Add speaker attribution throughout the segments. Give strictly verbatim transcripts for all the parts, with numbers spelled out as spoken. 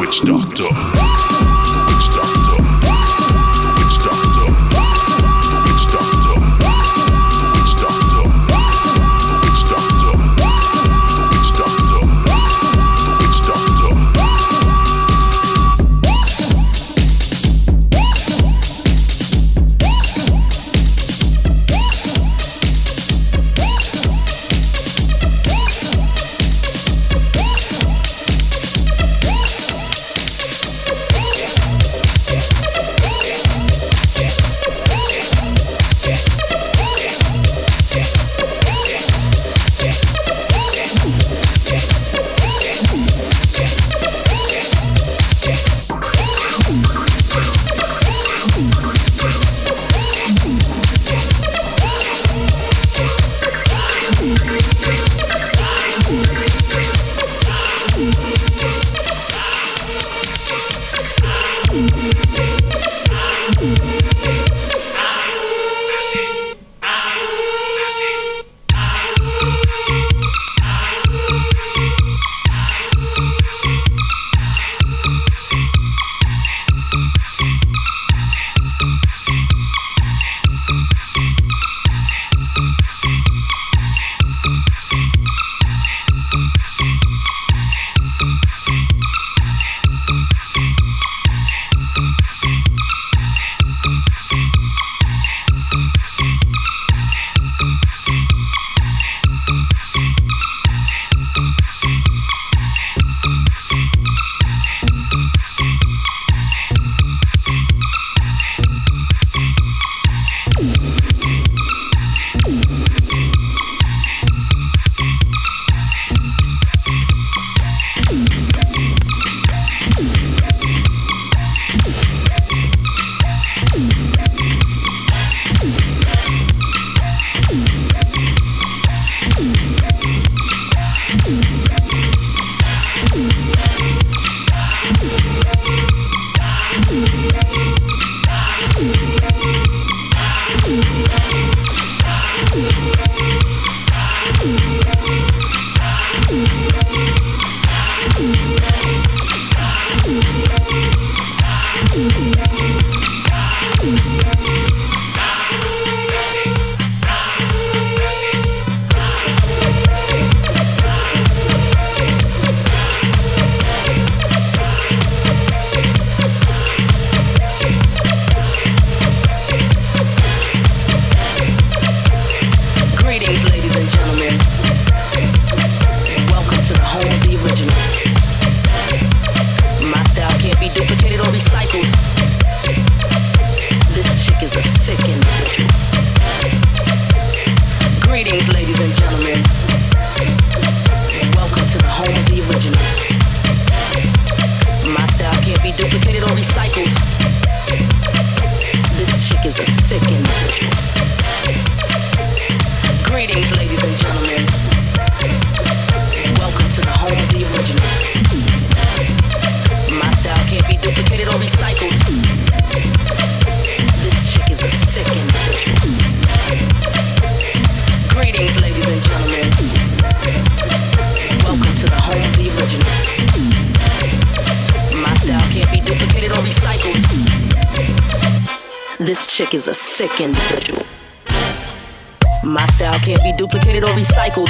Speaker 1: witch doctor. The witch doctor. The witch doctor. The witch doctor. The witch doctor. The witch doctor. The witch doctor. The witch doctor.
Speaker 2: Chick is a sick individual. My style can't be duplicated or recycled.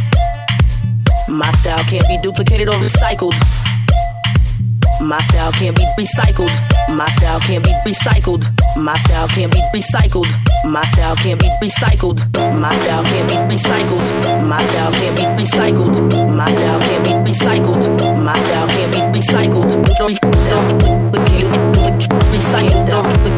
Speaker 2: My style can't be duplicated or recycled. My style can't be recycled. My style can't be recycled. My style can't be recycled. My style can't be recycled. My style can't be recycled. My style can't be recycled. My style can't be recycled. My style can't be recycled. Recycled. Recycled.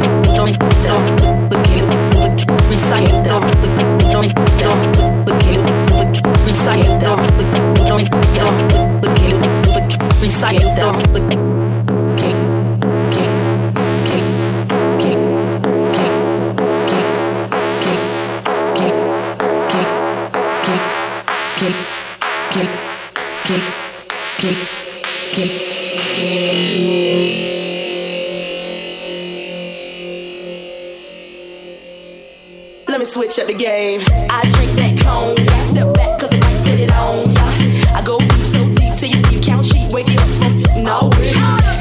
Speaker 3: Let me switch up the game. I drink that cognac, step back cause I might put it on ya. I go deep, so deep till you see you count sheep, wake you up from nowhere.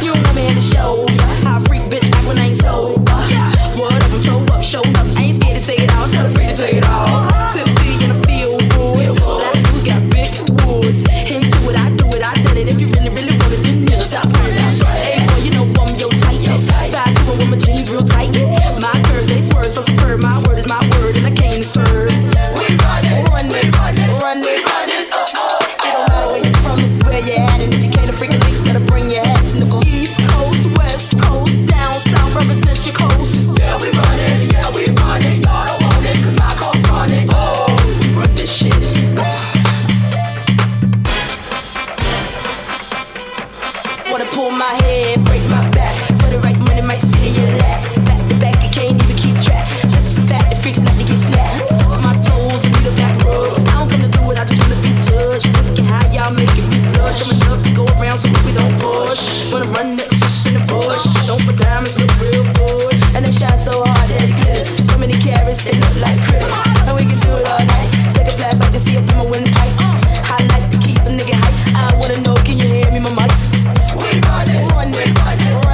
Speaker 3: ass nigga. East Coast, West Coast, down south, represent your coast. Yeah, we run it, yeah, we run it. Y'all don't want it, cause my coast run it. Oh, run this shit. Wanna pull my head, break my back. For the right money, might sit in your lap. Back to back, you can't even keep track. That's a fact, the freaks like to get slapped. Suck my toes and need a back rub. I don't wanna do it, I just wanna be judged. Look at how y'all making me blush. I'm enough to go around, so we don't push. Wanna run that tush in the bush. Don't put diamonds, look real good. And they shine so hard that it glitters. So many carrots, they look like critters. And we can do it all night. Take a flashlight to see a from a windpipe. I like to keep a nigga hype. I wanna know, can you hear me, my mic? We run it, run it, run it.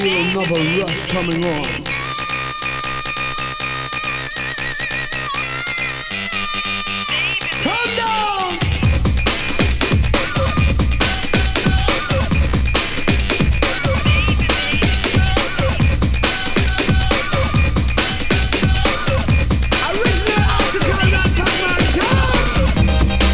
Speaker 4: feel another rush coming on. Come down! Original optical rock, come on, come!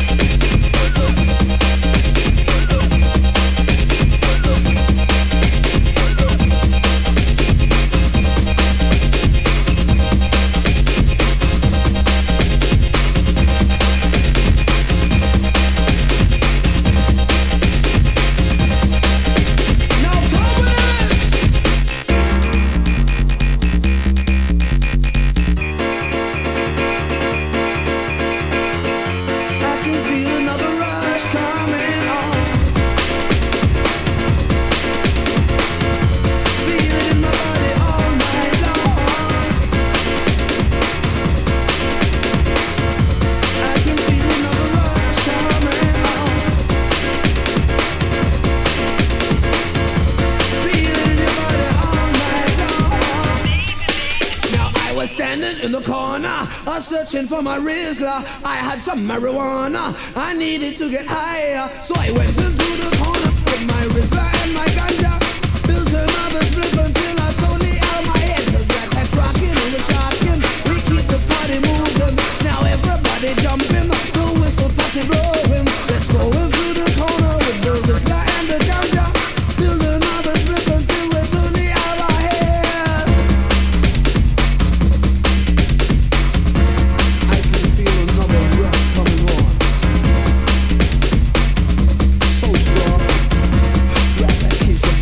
Speaker 4: Standing in the corner, uh, searching for my Rizla. I had some marijuana, I needed to get higher, so I went into the corner with my Rizla and my ganja. Built another split until I slowly out my head. Cause that head's rocking and we're shocking. We keep the party moving. Now everybody jumping, the whistle posse blowing. Let's go into the corner with the Rizla and the ganja. Build another split until we're slowly out our head. Coming on. So strong. Grab that case of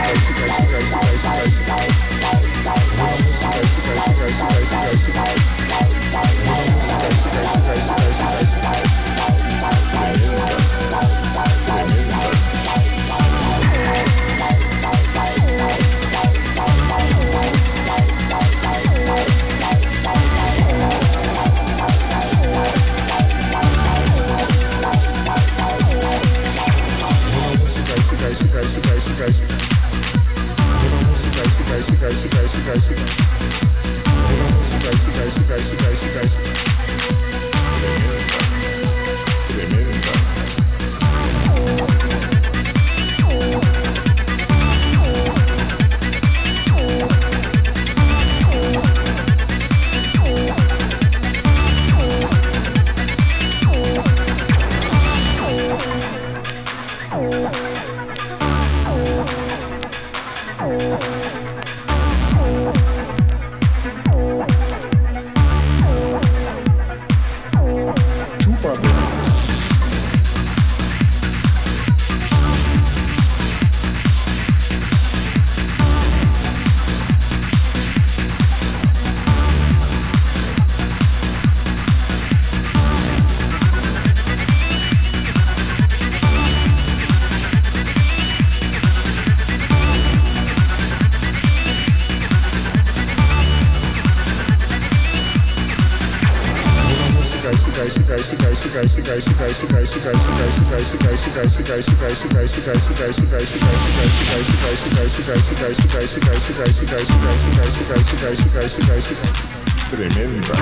Speaker 1: Tremenda.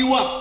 Speaker 5: you up.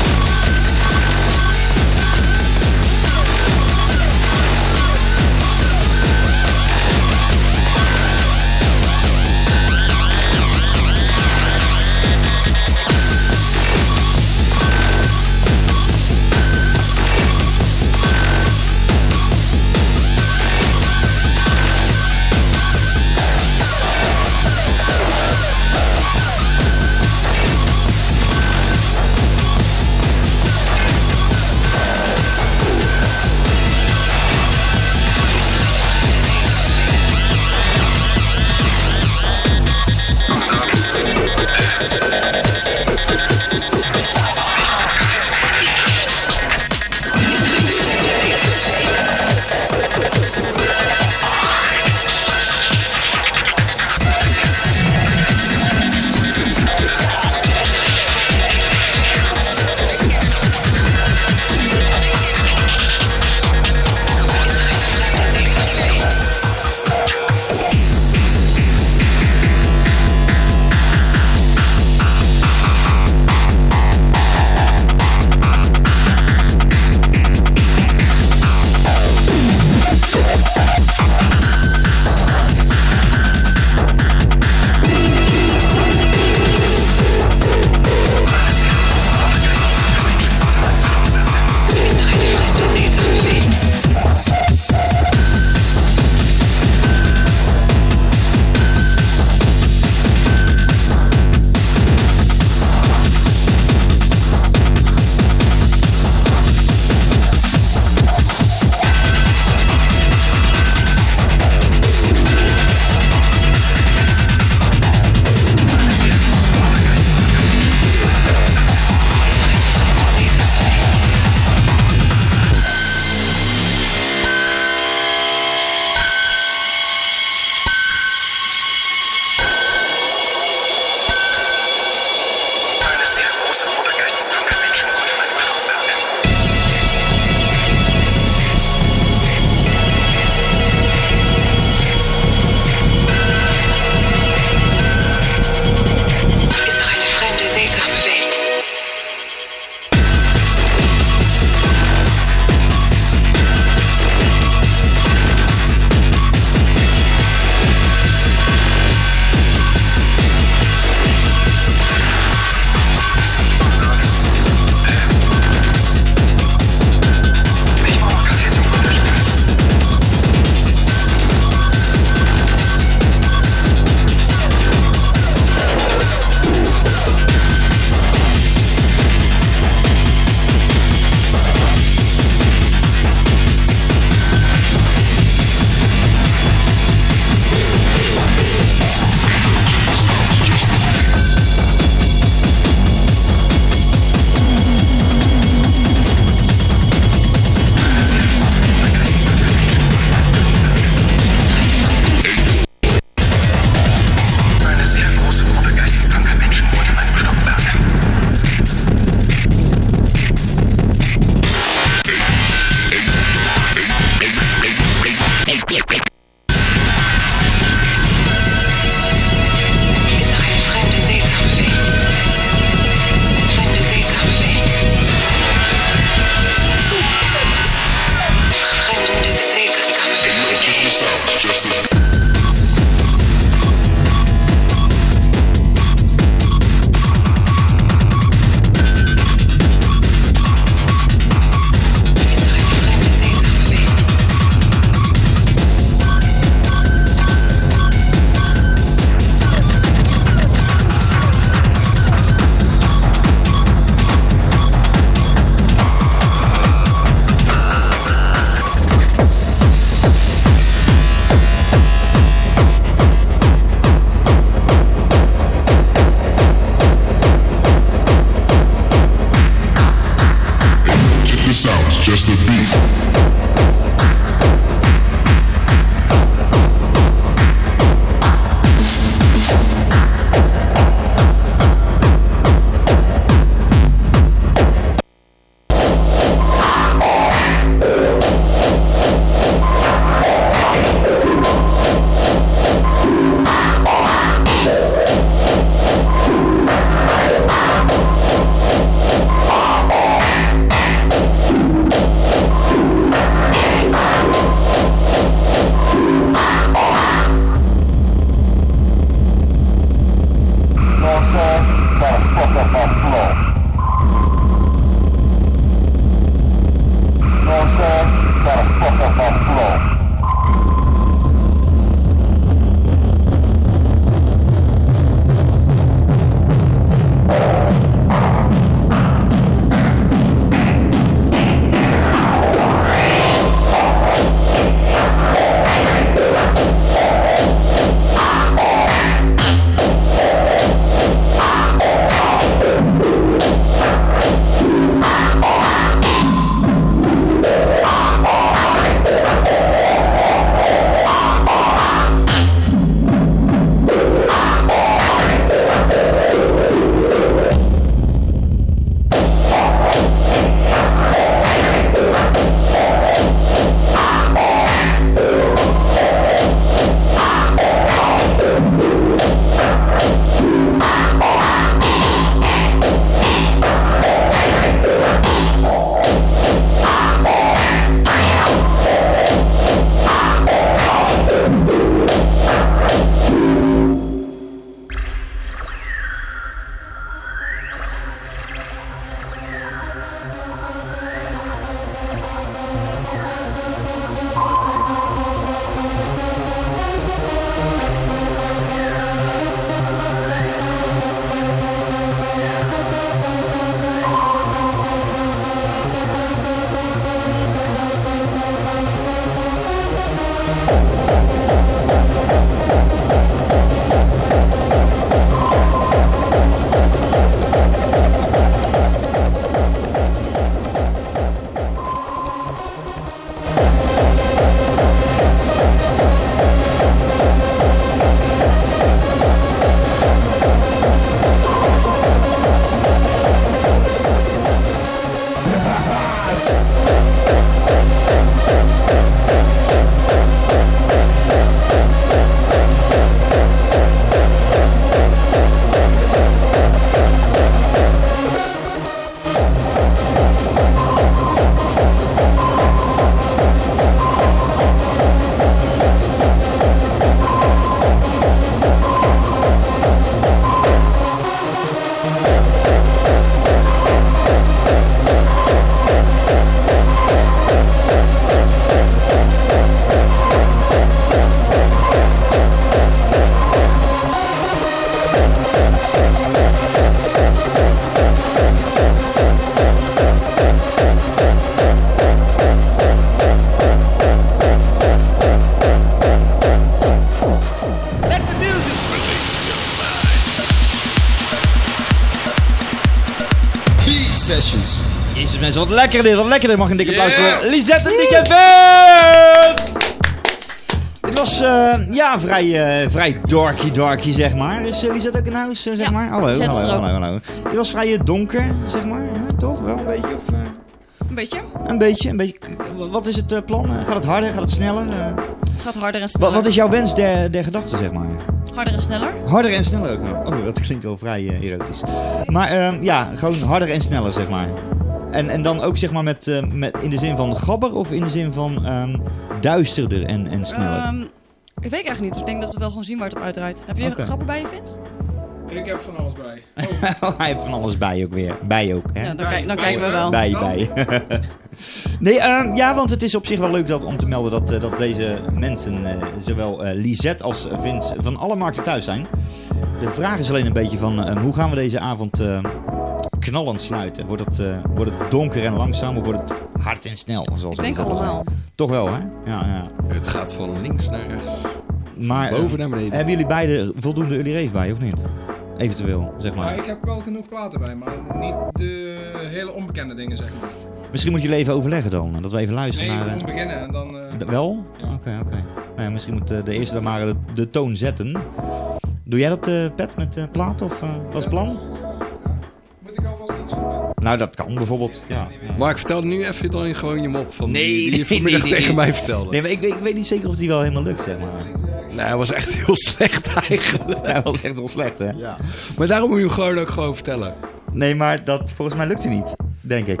Speaker 5: wat lekker dit, wat lekker dit. Mag een dikke applaus
Speaker 6: Yeah.
Speaker 5: voor Lisette en D J Vince! Het was uh, ja, vrij, uh, vrij darky darky, zeg maar. Is uh, Lisette ook in huis, uh, zeg
Speaker 7: Ja,
Speaker 5: maar? Hallo,
Speaker 7: Lisette
Speaker 5: hallo,
Speaker 7: is er ook.
Speaker 5: hallo, hallo. Het was vrij uh, donker, zeg maar. Ja, toch? Wel een beetje? Of, uh,
Speaker 7: Een beetje.
Speaker 5: een beetje, een beetje. Wat is het uh, plan? Uh, gaat het harder? Gaat het sneller? Uh,
Speaker 7: Het gaat harder en
Speaker 5: wat,
Speaker 7: sneller.
Speaker 5: wat is jouw wens der, der gedachte, zeg maar?
Speaker 7: Harder en sneller.
Speaker 5: Harder en sneller ook nog. Oh, dat klinkt wel vrij uh, erotisch. Maar uh, ja, gewoon harder en sneller, zeg maar. En, en dan ook zeg maar met, uh, met in de zin van gabber of in de zin van um, duisterder en, en sneller?
Speaker 7: Um, ik weet eigenlijk niet, dus ik denk dat we wel gewoon zien waar het op uitdraait. Heb je
Speaker 5: Oké.
Speaker 7: een grappen bij je, Vince?
Speaker 6: Ik heb van alles bij.
Speaker 5: Oh, hij heeft van alles bij ook weer. Bij ook, hè?
Speaker 7: Ja, dan,
Speaker 6: Bij-
Speaker 7: kijk, dan
Speaker 6: bij-
Speaker 7: kijken we wel.
Speaker 5: Bij,
Speaker 6: Dan?
Speaker 5: bij. Nee, um, ja, want het is op zich wel leuk dat, om te melden dat, uh, dat deze mensen, uh, zowel uh, Lisette als Vince, van alle markten thuis zijn. De vraag is alleen een beetje van, uh, hoe gaan we deze avond uh, knallend sluiten? Wordt het, uh, wordt het donker en langzaam of wordt het hard en snel? Zoals
Speaker 7: Ik denk
Speaker 5: het altijd
Speaker 7: allemaal.
Speaker 5: zijn? Toch wel, hè? Ja, ja.
Speaker 8: Het gaat van links naar rechts.
Speaker 5: Maar uh,
Speaker 8: Boven naar beneden.
Speaker 5: hebben jullie beide voldoende Uliereef bij, of niet? Eventueel, zeg maar.
Speaker 6: Maar ik heb wel genoeg platen bij, maar niet de hele onbekende dingen, zeg maar.
Speaker 5: Misschien moet jullie even overleggen dan. Dat we even luisteren
Speaker 6: Nee,
Speaker 5: naar... uh,
Speaker 6: gewoon beginnen en dan... eh,
Speaker 5: d- wel?
Speaker 6: Ja.
Speaker 5: Oké, okay, oké. Okay. Nou ja, misschien moet uh, de eerste dan maar de, de toon zetten. Doe jij dat, uh, Pet, met uh, plaat? Of uh, dat is het plan?
Speaker 6: Moet ik alvast iets doen?
Speaker 5: Nou, dat kan bijvoorbeeld. Ja. ja.
Speaker 8: Maar ik vertelde nu even dan gewoon je mop van
Speaker 5: Nee,
Speaker 8: die, die
Speaker 5: nee,
Speaker 8: je vanmiddag
Speaker 5: nee, nee.
Speaker 8: tegen mij vertelde.
Speaker 5: Nee, maar ik, weet- ik weet niet zeker of die wel helemaal lukt, zeg maar.
Speaker 8: Nee, hij was echt heel slecht eigenlijk.
Speaker 5: Hij was echt wel slecht, hè?
Speaker 8: Ja. Maar daarom moet je hem gewoon ook gewoon vertellen.
Speaker 5: Nee, maar dat volgens mij lukt hij niet. Denk ik.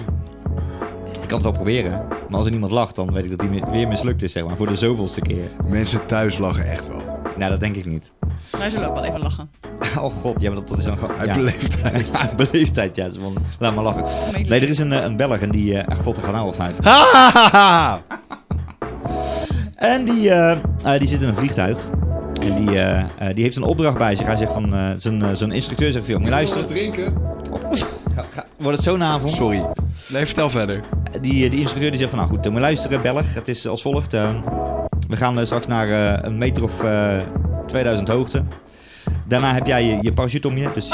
Speaker 5: Ik kan het wel proberen. Maar als er niemand lacht, dan weet ik dat hij mi- weer mislukt is, zeg maar. Voor de zoveelste keer.
Speaker 8: Mensen thuis lachen echt wel.
Speaker 5: Nou, dat denk ik niet.
Speaker 7: Wij zullen ook wel even lachen.
Speaker 5: Oh god, ja, maar dat, dat is dan gewoon...
Speaker 8: Uit
Speaker 5: ja.
Speaker 8: beleefdheid.
Speaker 5: Uit beleefdheid, ja. Zo van, laat maar lachen. Nee, er is een, eh, een Belg en die... eh, ach god, er gaat nou al fout. En die, eh, eh, die zit in een vliegtuig. En die, eh, eh, die heeft een opdracht bij zich. Hij zegt van... eh, zijn, eh, zijn instructeur zegt van... Moet je luisteren?
Speaker 6: drinken.
Speaker 5: Ga, ga, wordt het zo'n avond?
Speaker 8: Sorry. Nee, vertel verder.
Speaker 5: Die, die instructeur die zegt van... Nou goed, moet je luisteren, Belg. Het is als volgt. eh, we gaan eh, straks naar eh, een meter of eh, tweeduizend hoogte. Daarna heb jij je, je parachute om je. Dus...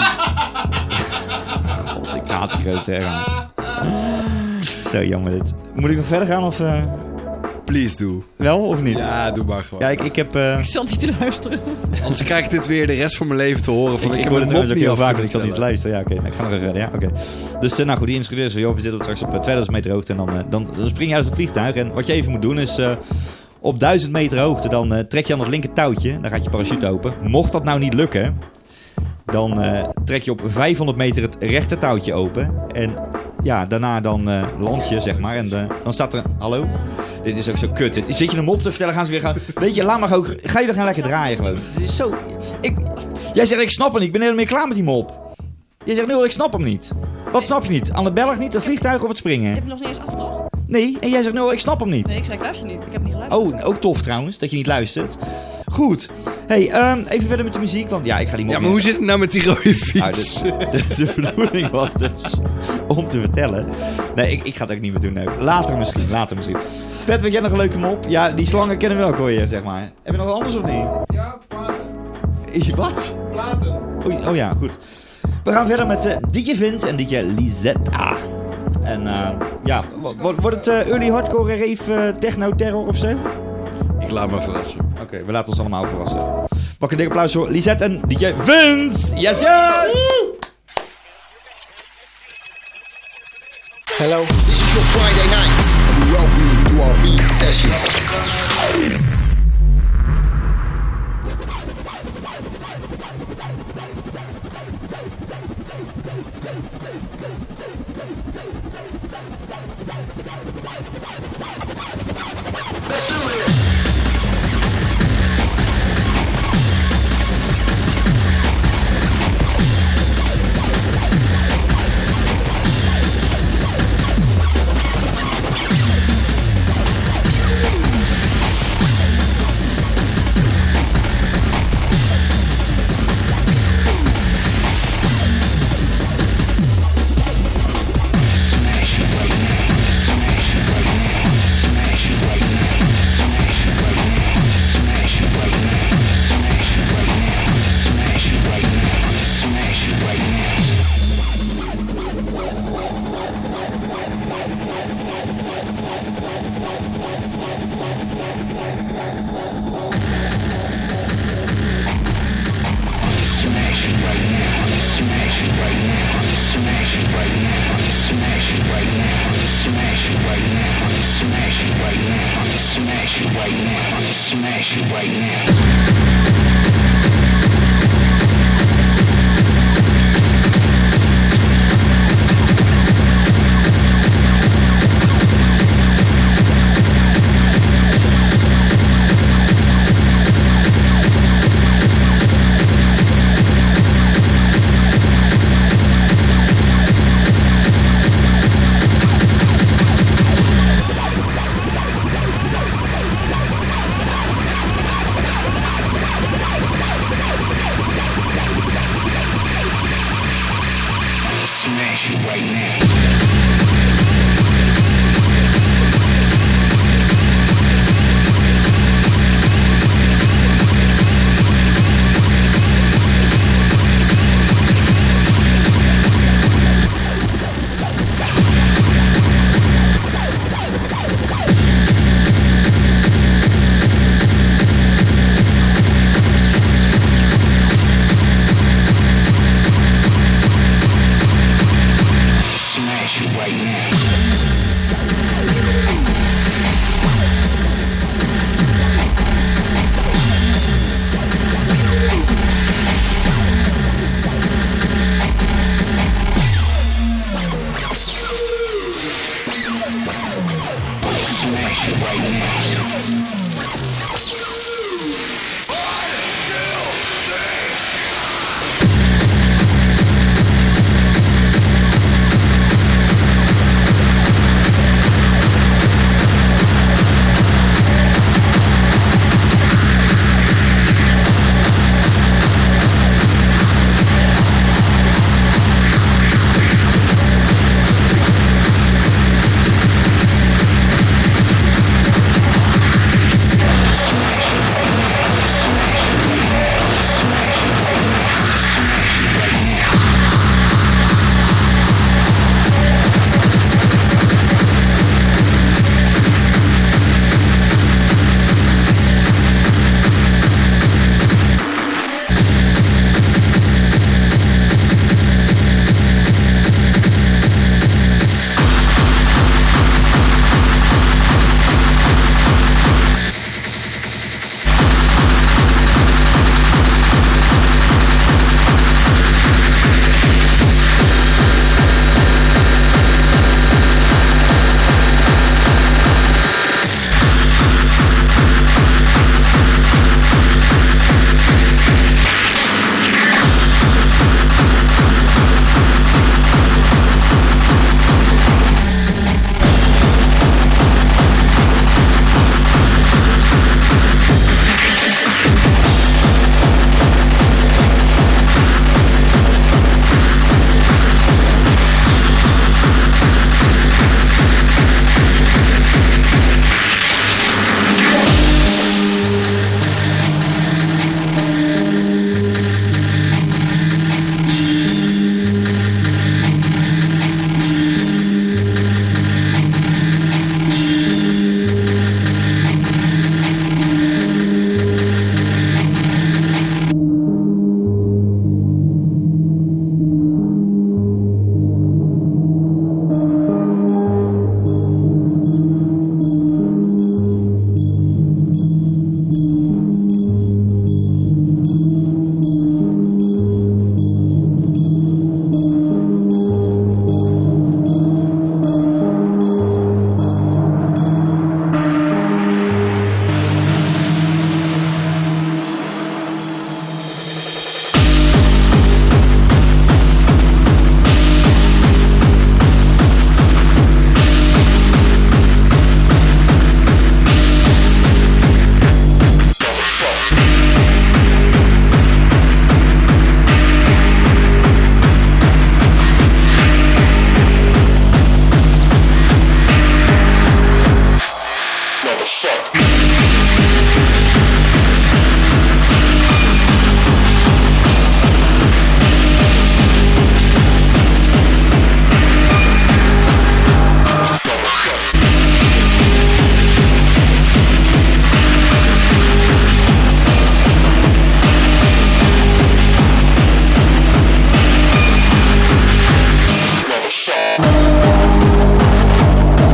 Speaker 5: God, ik haat die grote herren. Zo jammer dit. Moet ik nog verder gaan of... eh,
Speaker 8: Please doe.
Speaker 5: wel of niet?
Speaker 8: Ja, doe maar gewoon.
Speaker 5: Ja, ik, ik heb... eh,
Speaker 7: Ik zal niet te luisteren.
Speaker 8: Anders krijg ik dit weer de rest van mijn leven te horen. Van,
Speaker 5: ik,
Speaker 8: ik,
Speaker 5: ik
Speaker 8: heb
Speaker 5: hoor het
Speaker 8: mijn mop
Speaker 5: trouwens ook
Speaker 8: niet
Speaker 5: heel
Speaker 8: af
Speaker 5: vaak, want ik
Speaker 8: kunnen
Speaker 5: zal niet
Speaker 8: vertellen.
Speaker 5: luisteren. Ja, oké. Ik ga nog even verder. Ja, oké. Dus uh, nou goed, die instructeur zei, joh, we zitten straks op uh, tweeduizend meter hoogte. En dan, uh, dan, dan spring je uit het vliegtuig. En wat je even moet doen is... Uh, op duizend meter hoogte, dan uh, trek je aan het linker touwtje. Dan gaat je parachute open. Mocht dat nou niet lukken... Dan uh, trek je op vijfhonderd meter het rechter touwtje open. En ja, daarna dan uh, land je, zeg maar. En uh, dan staat er... Hallo? Dit is ook zo kut. Dit- Zit je hem op te vertellen, gaan ze weer gaan... Weet je, laat maar ook... Ga je er gaan lekker draaien gewoon. Dit is zo... Ik, jij zegt, ik snap hem niet. Ik ben helemaal meer klaar met die mop. Jij zegt, nu, ik snap hem niet. Wat snap je niet? Aan de Belg niet, het vliegtuig of het
Speaker 7: Je
Speaker 5: springen?
Speaker 7: hebt hem nog niet eens af, toch?
Speaker 5: Nee, en jij zegt, nu, ik snap hem niet.
Speaker 7: Nee, ik zei ik luister niet. Ik heb niet geluisterd.
Speaker 5: Oh, ook tof trouwens, dat je niet luistert. Goed. Hey, um, even verder met de muziek, want ja, ik ga die mop
Speaker 8: Ja, maar
Speaker 5: niet-
Speaker 8: hoe zit het nou met die rode
Speaker 5: Nou,
Speaker 8: fiets?
Speaker 5: dus, de, de bedoeling was dus om te vertellen. Nee, ik, ik ga het ook niet meer doen. Nee. Later misschien, later misschien. Pet, weet jij nog een leuke mop? Ja, die slangen kennen we wel, hoor je, zeg maar. Heb je nog wat anders of niet?
Speaker 6: Ja, platen.
Speaker 5: Is- Wat?
Speaker 6: Platen.
Speaker 5: Oh, oh ja, goed. We gaan verder met uh, D J Vince en D J Lisette A. En uh, ja, wo- wo- wordt het uh, early hardcore rave uh, techno terror of zo? Oké,
Speaker 8: Ik laat me verrassen.
Speaker 5: we laten ons allemaal verrassen. Pak een dikke applaus voor Lisette en D J Vince! Yes, yes!
Speaker 9: Hello, this is your Friday night, and we welcome you to our beat sessions.
Speaker 1: Motherfucker.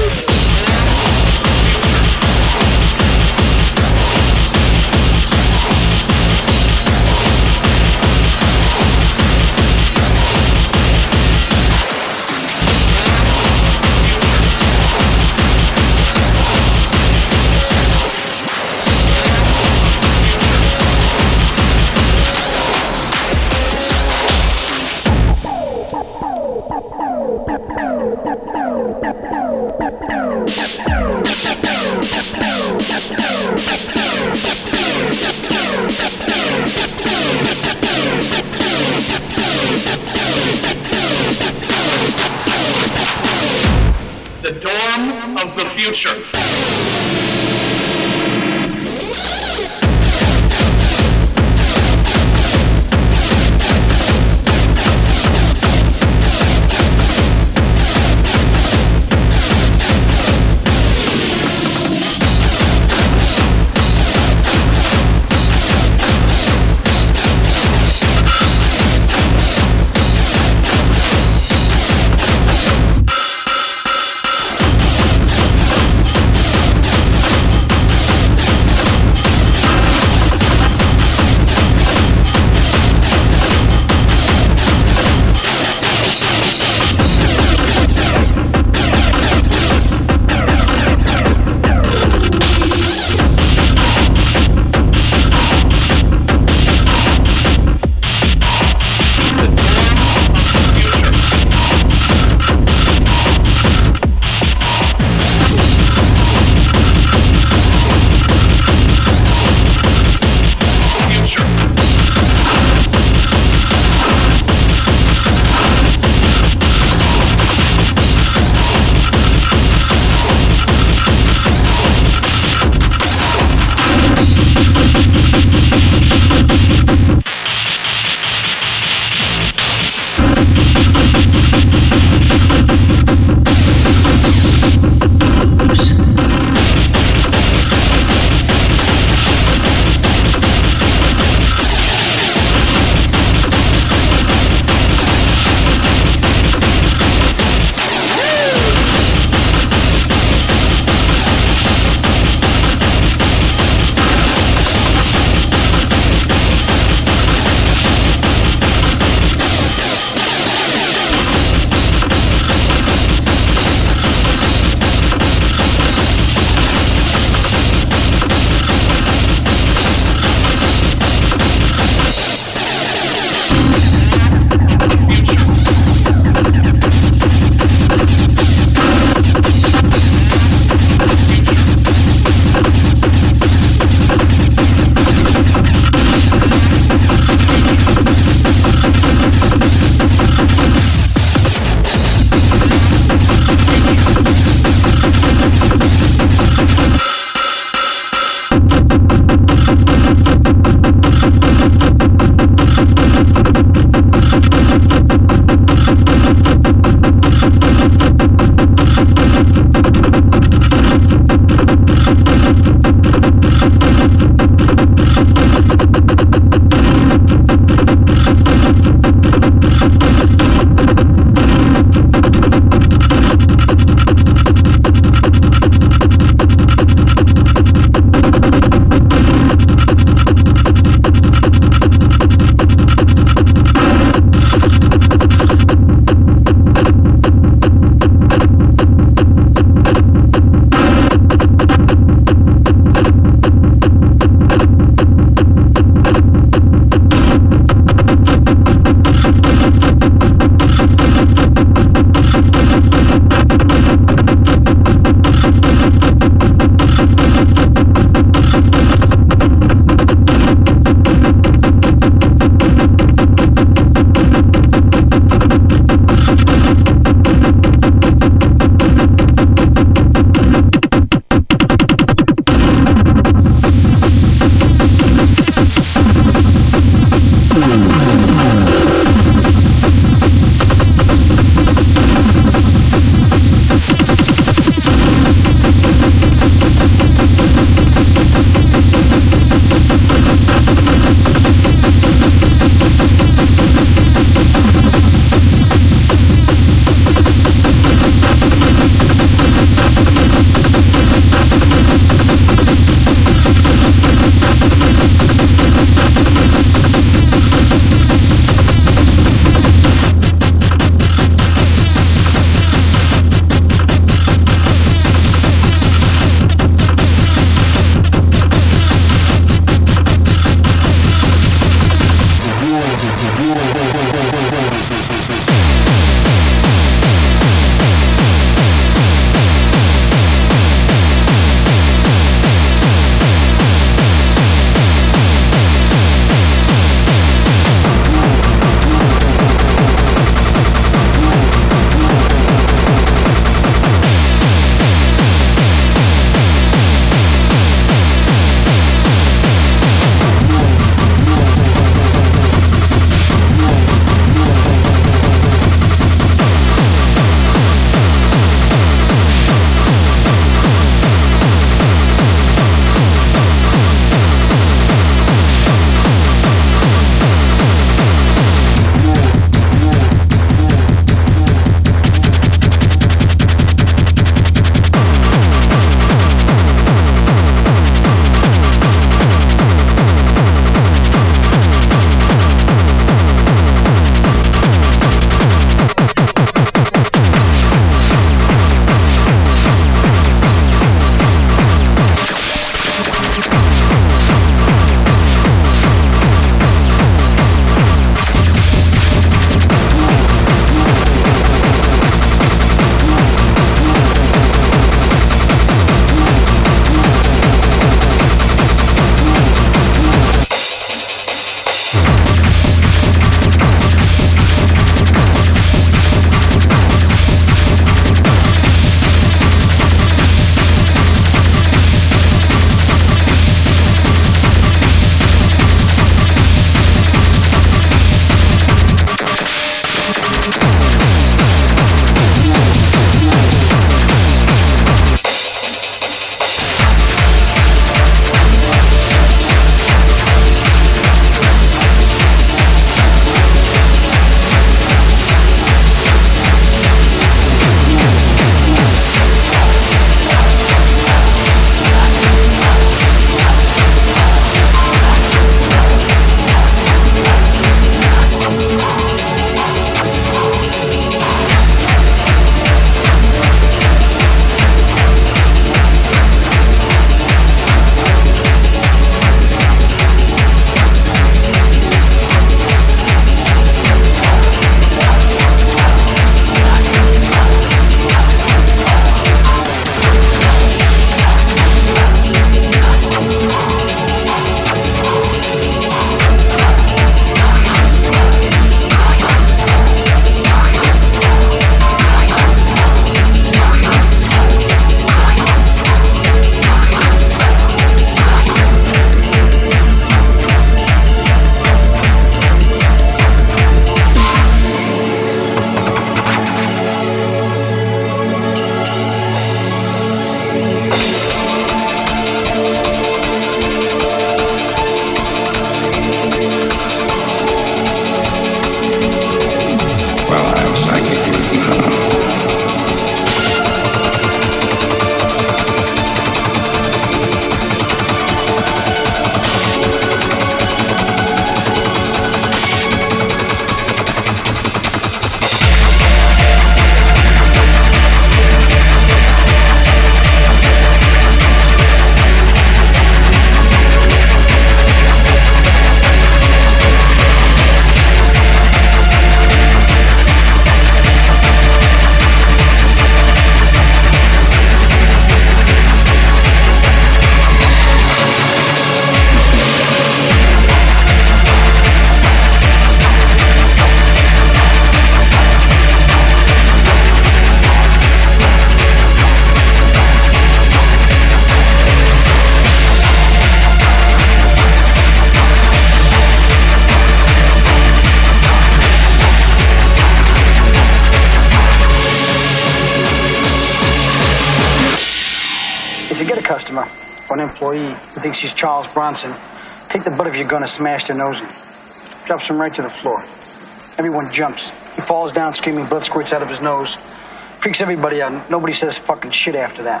Speaker 10: customer or an employee who thinks he's Charles Bronson, take the butt of your gun and smash their nose in. Drops him right to the floor. Everyone jumps. He falls down screaming, blood squirts out of his nose. Freaks everybody out. Nobody says fucking shit after that.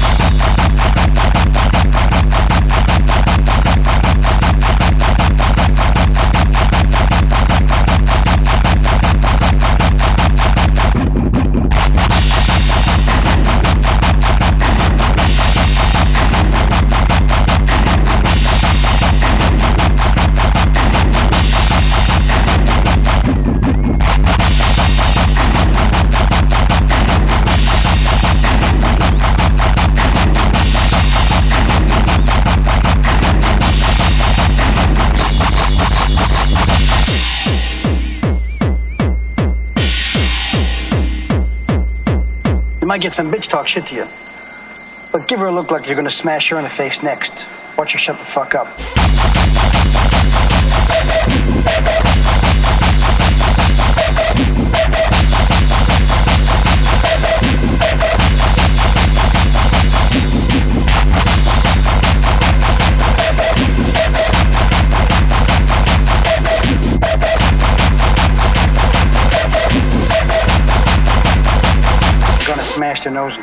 Speaker 10: You might get some bitch talk shit to you. But give her a look like you're gonna smash her in the face next. Watch her shut the fuck up. Gonna smash their nose in.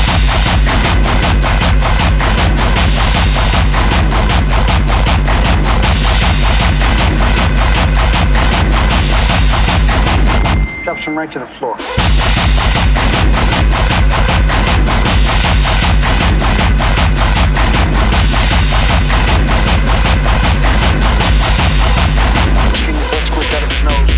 Speaker 10: Drops him right to the floor. Screaming blood squirts out of his nose.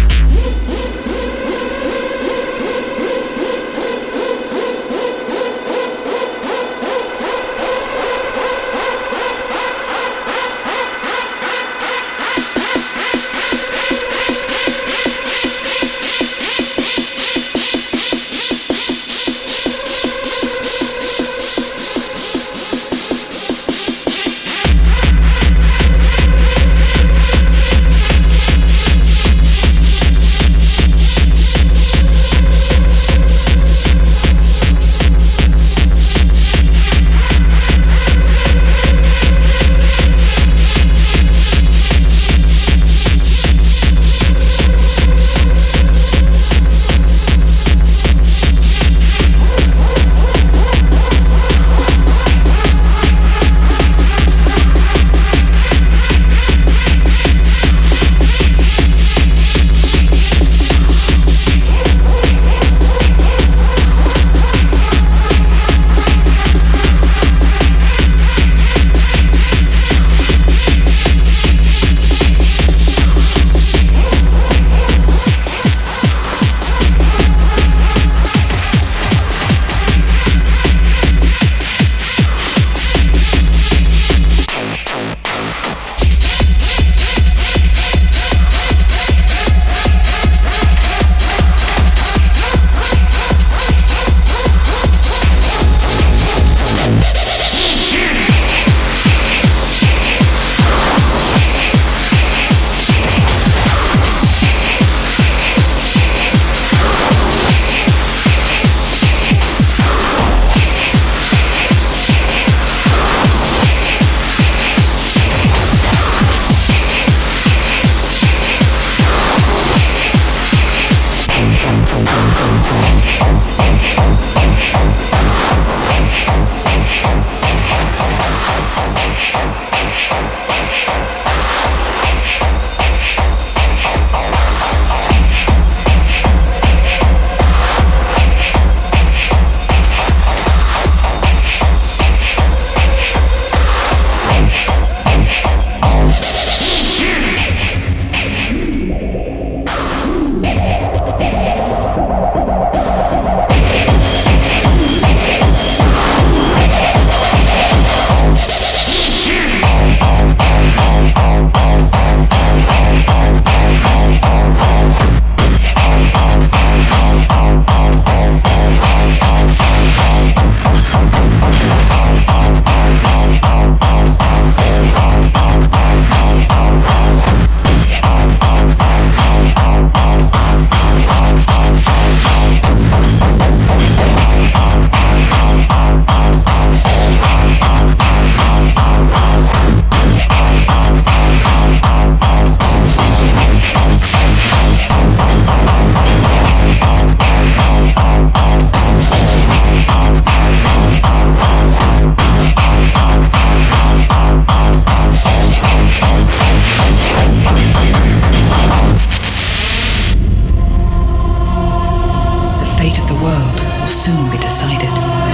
Speaker 11: will soon be decided.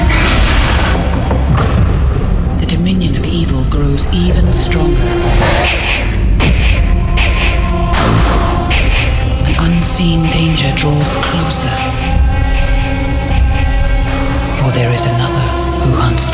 Speaker 11: The dominion of evil grows even stronger. An unseen danger draws closer. For there is another who hunts.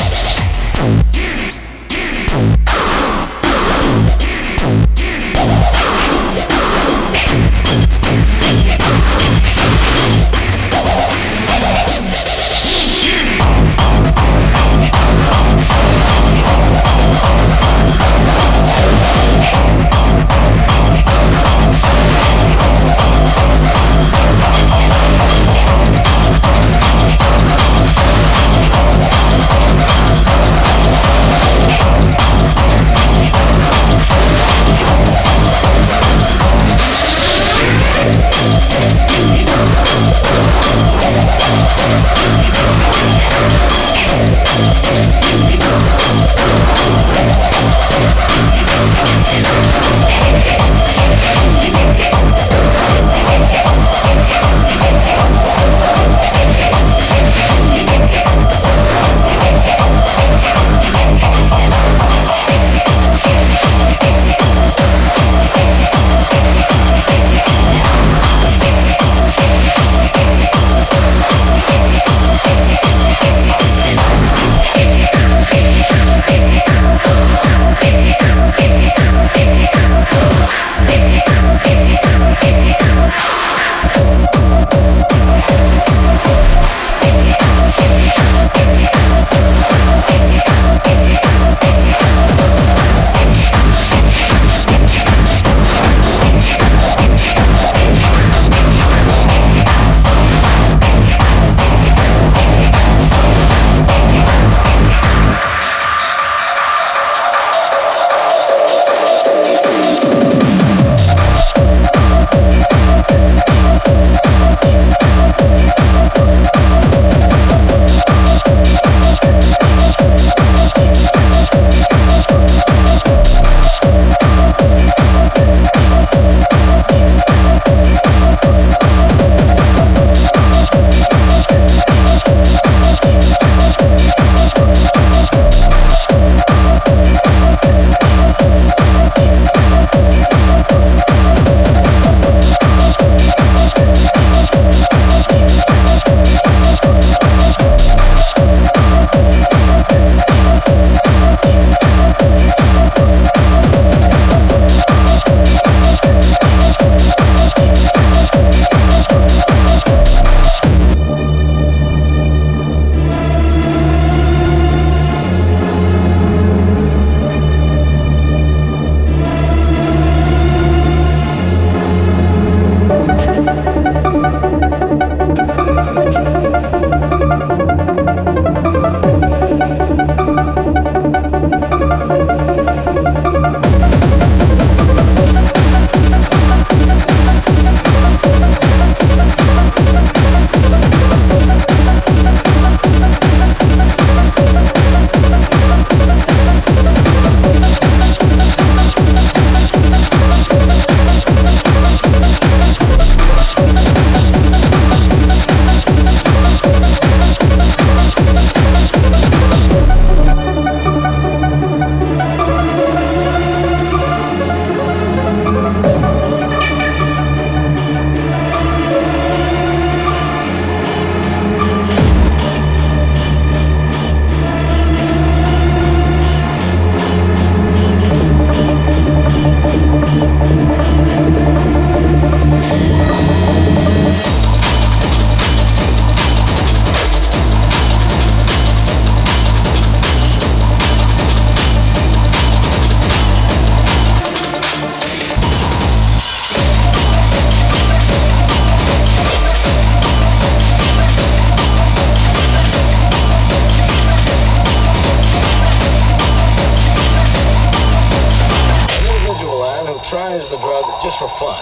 Speaker 12: just for fun,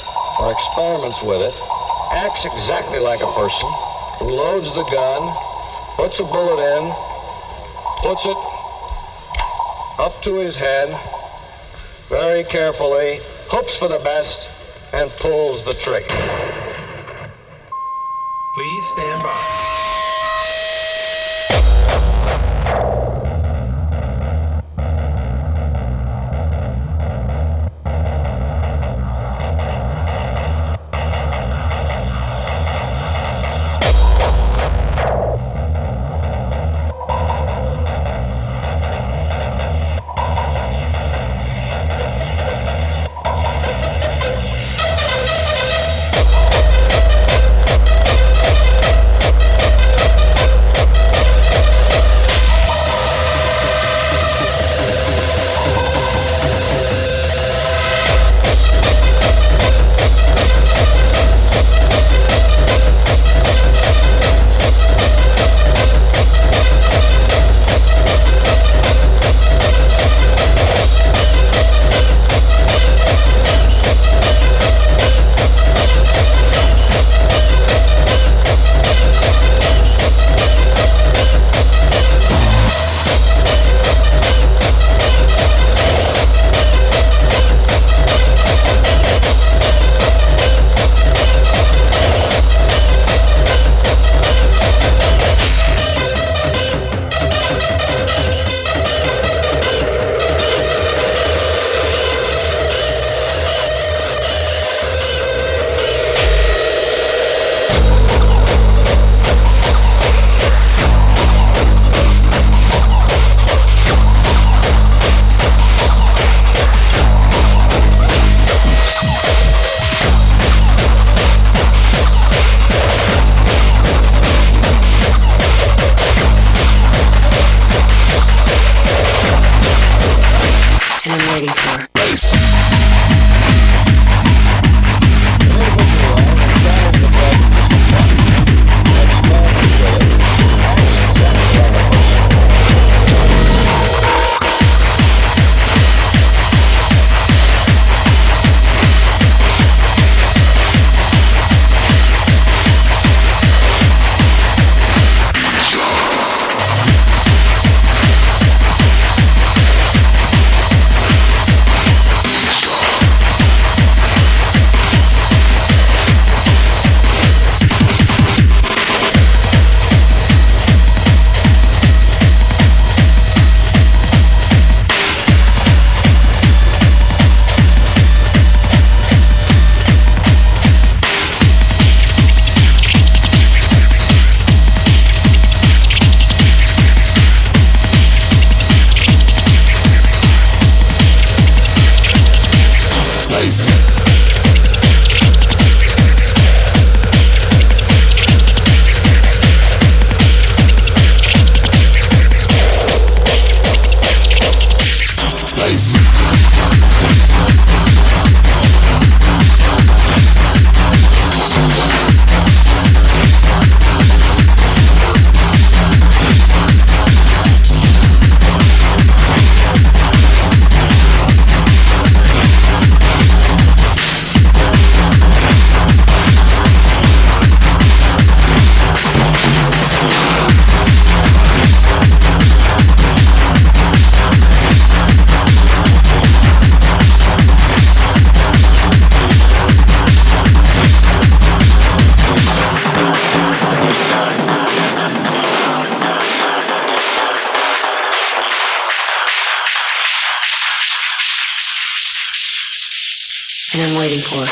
Speaker 12: or experiments with it, acts exactly like a person, loads the gun, puts a bullet in, puts it up to his head, very carefully, hopes for the best, and pulls the trigger. Please stand by.
Speaker 11: and I'm waiting for.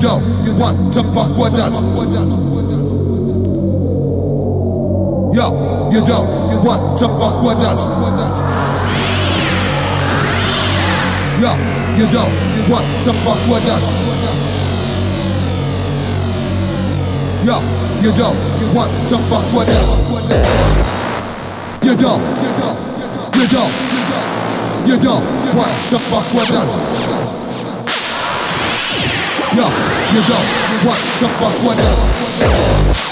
Speaker 13: don't want to fuck with us. Yo, you don't want to fuck with us. Yo, you don't want to fuck with us. Yo, you don't want to fuck with us. You don't, you don't, you don't, you don't want to fuck with us. Yo, you don't want to fuck with us.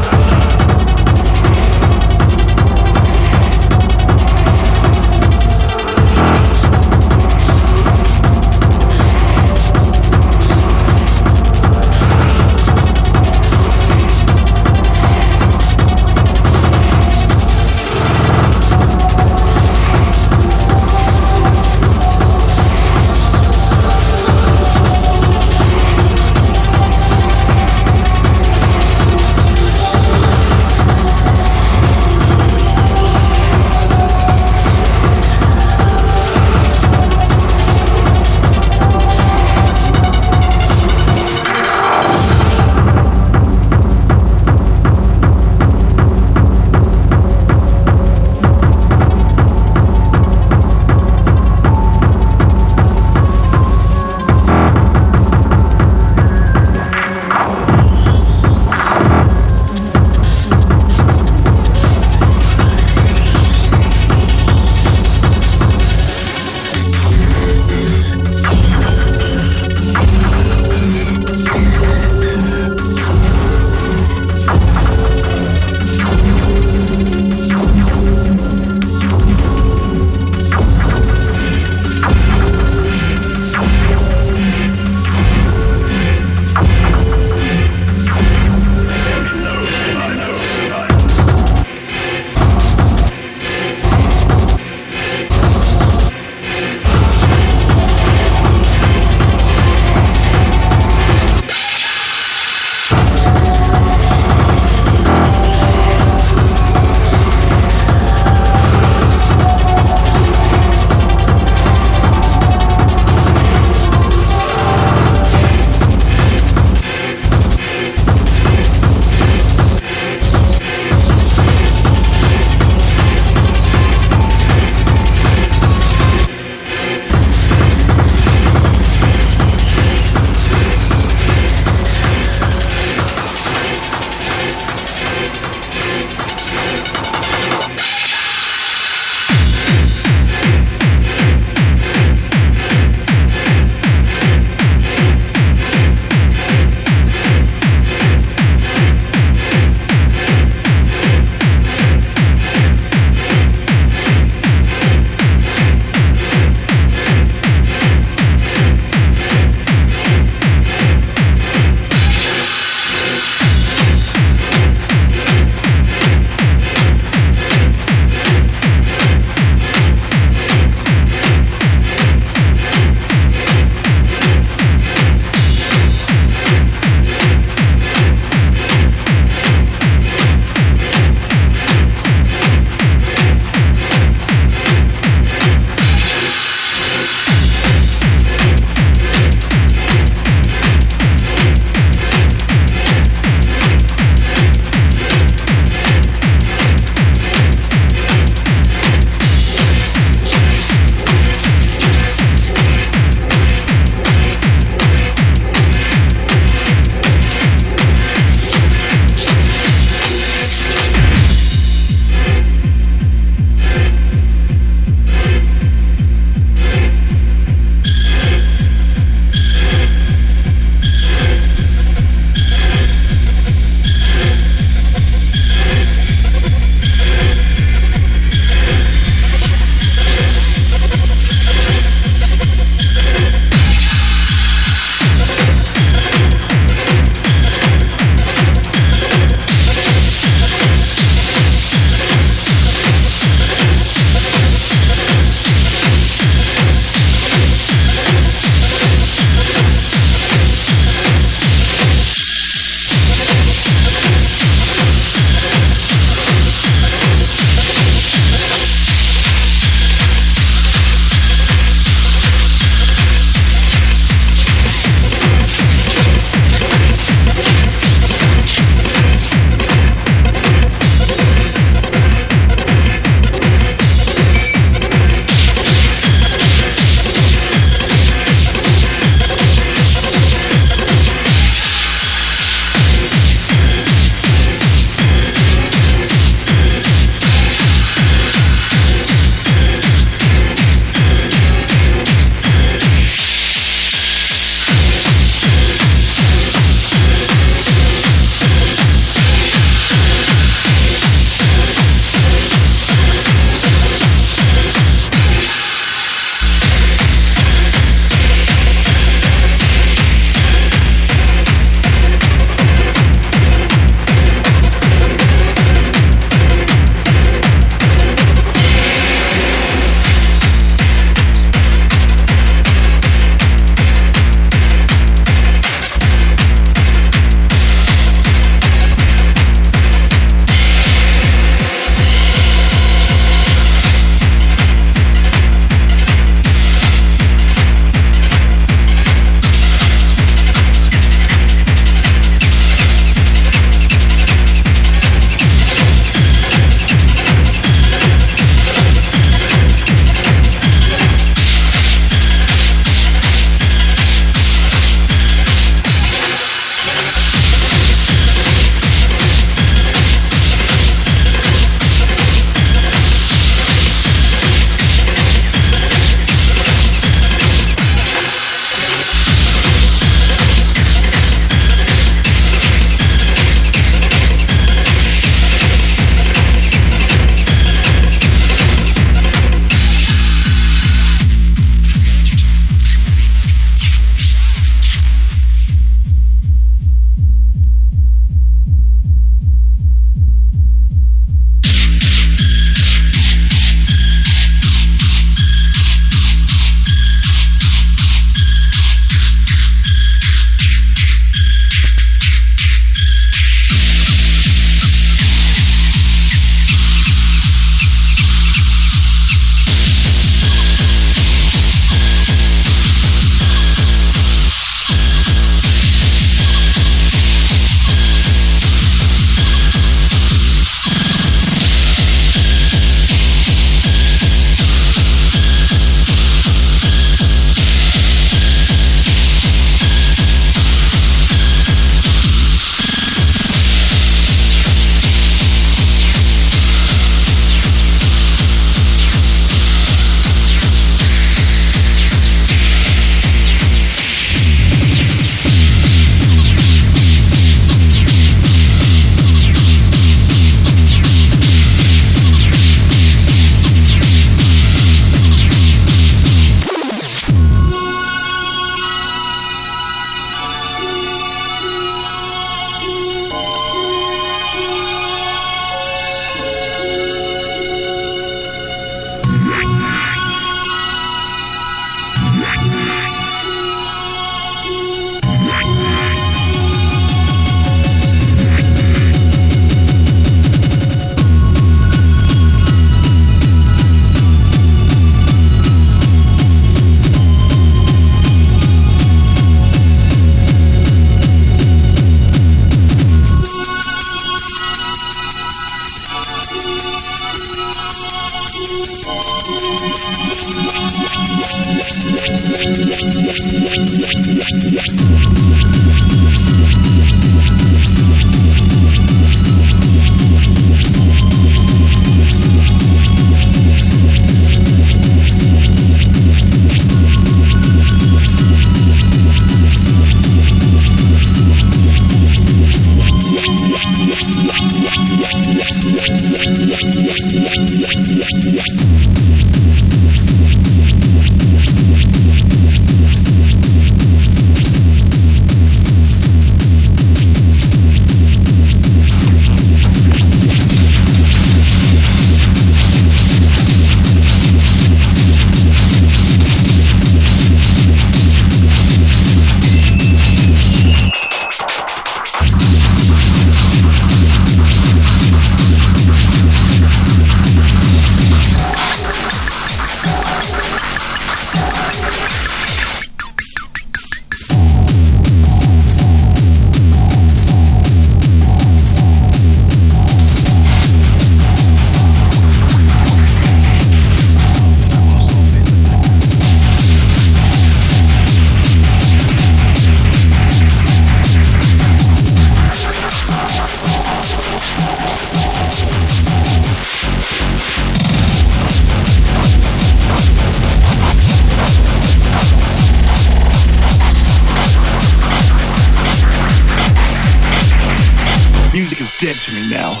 Speaker 14: Music is dead to me now.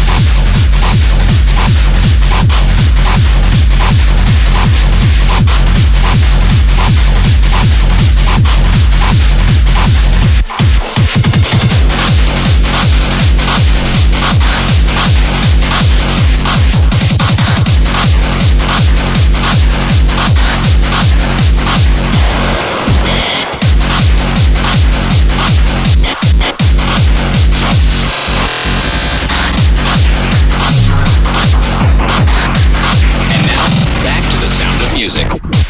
Speaker 15: Music.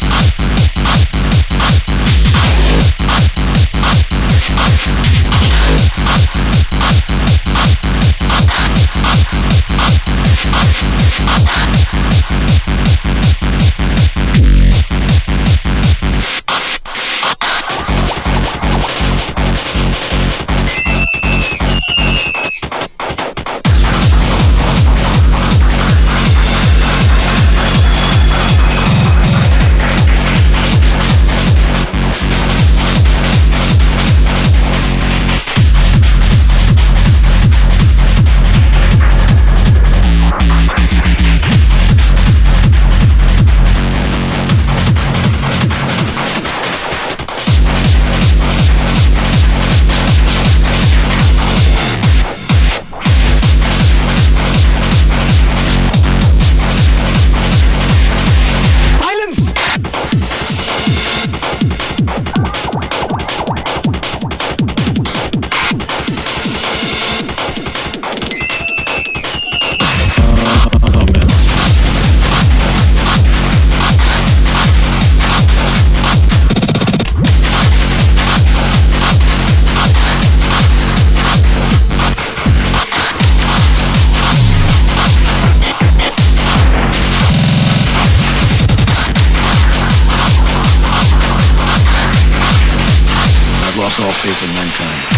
Speaker 14: Lost all faith in mankind.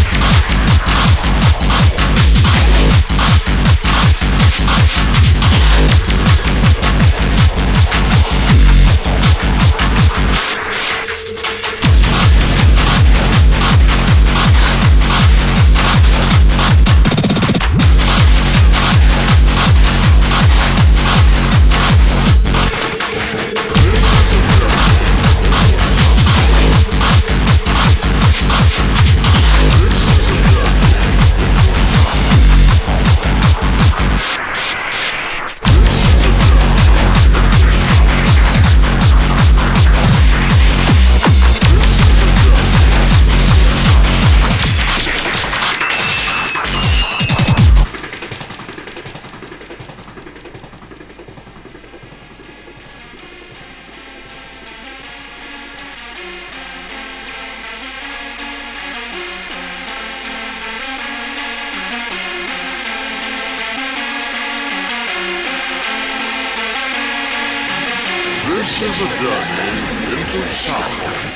Speaker 1: This is a journey into sound.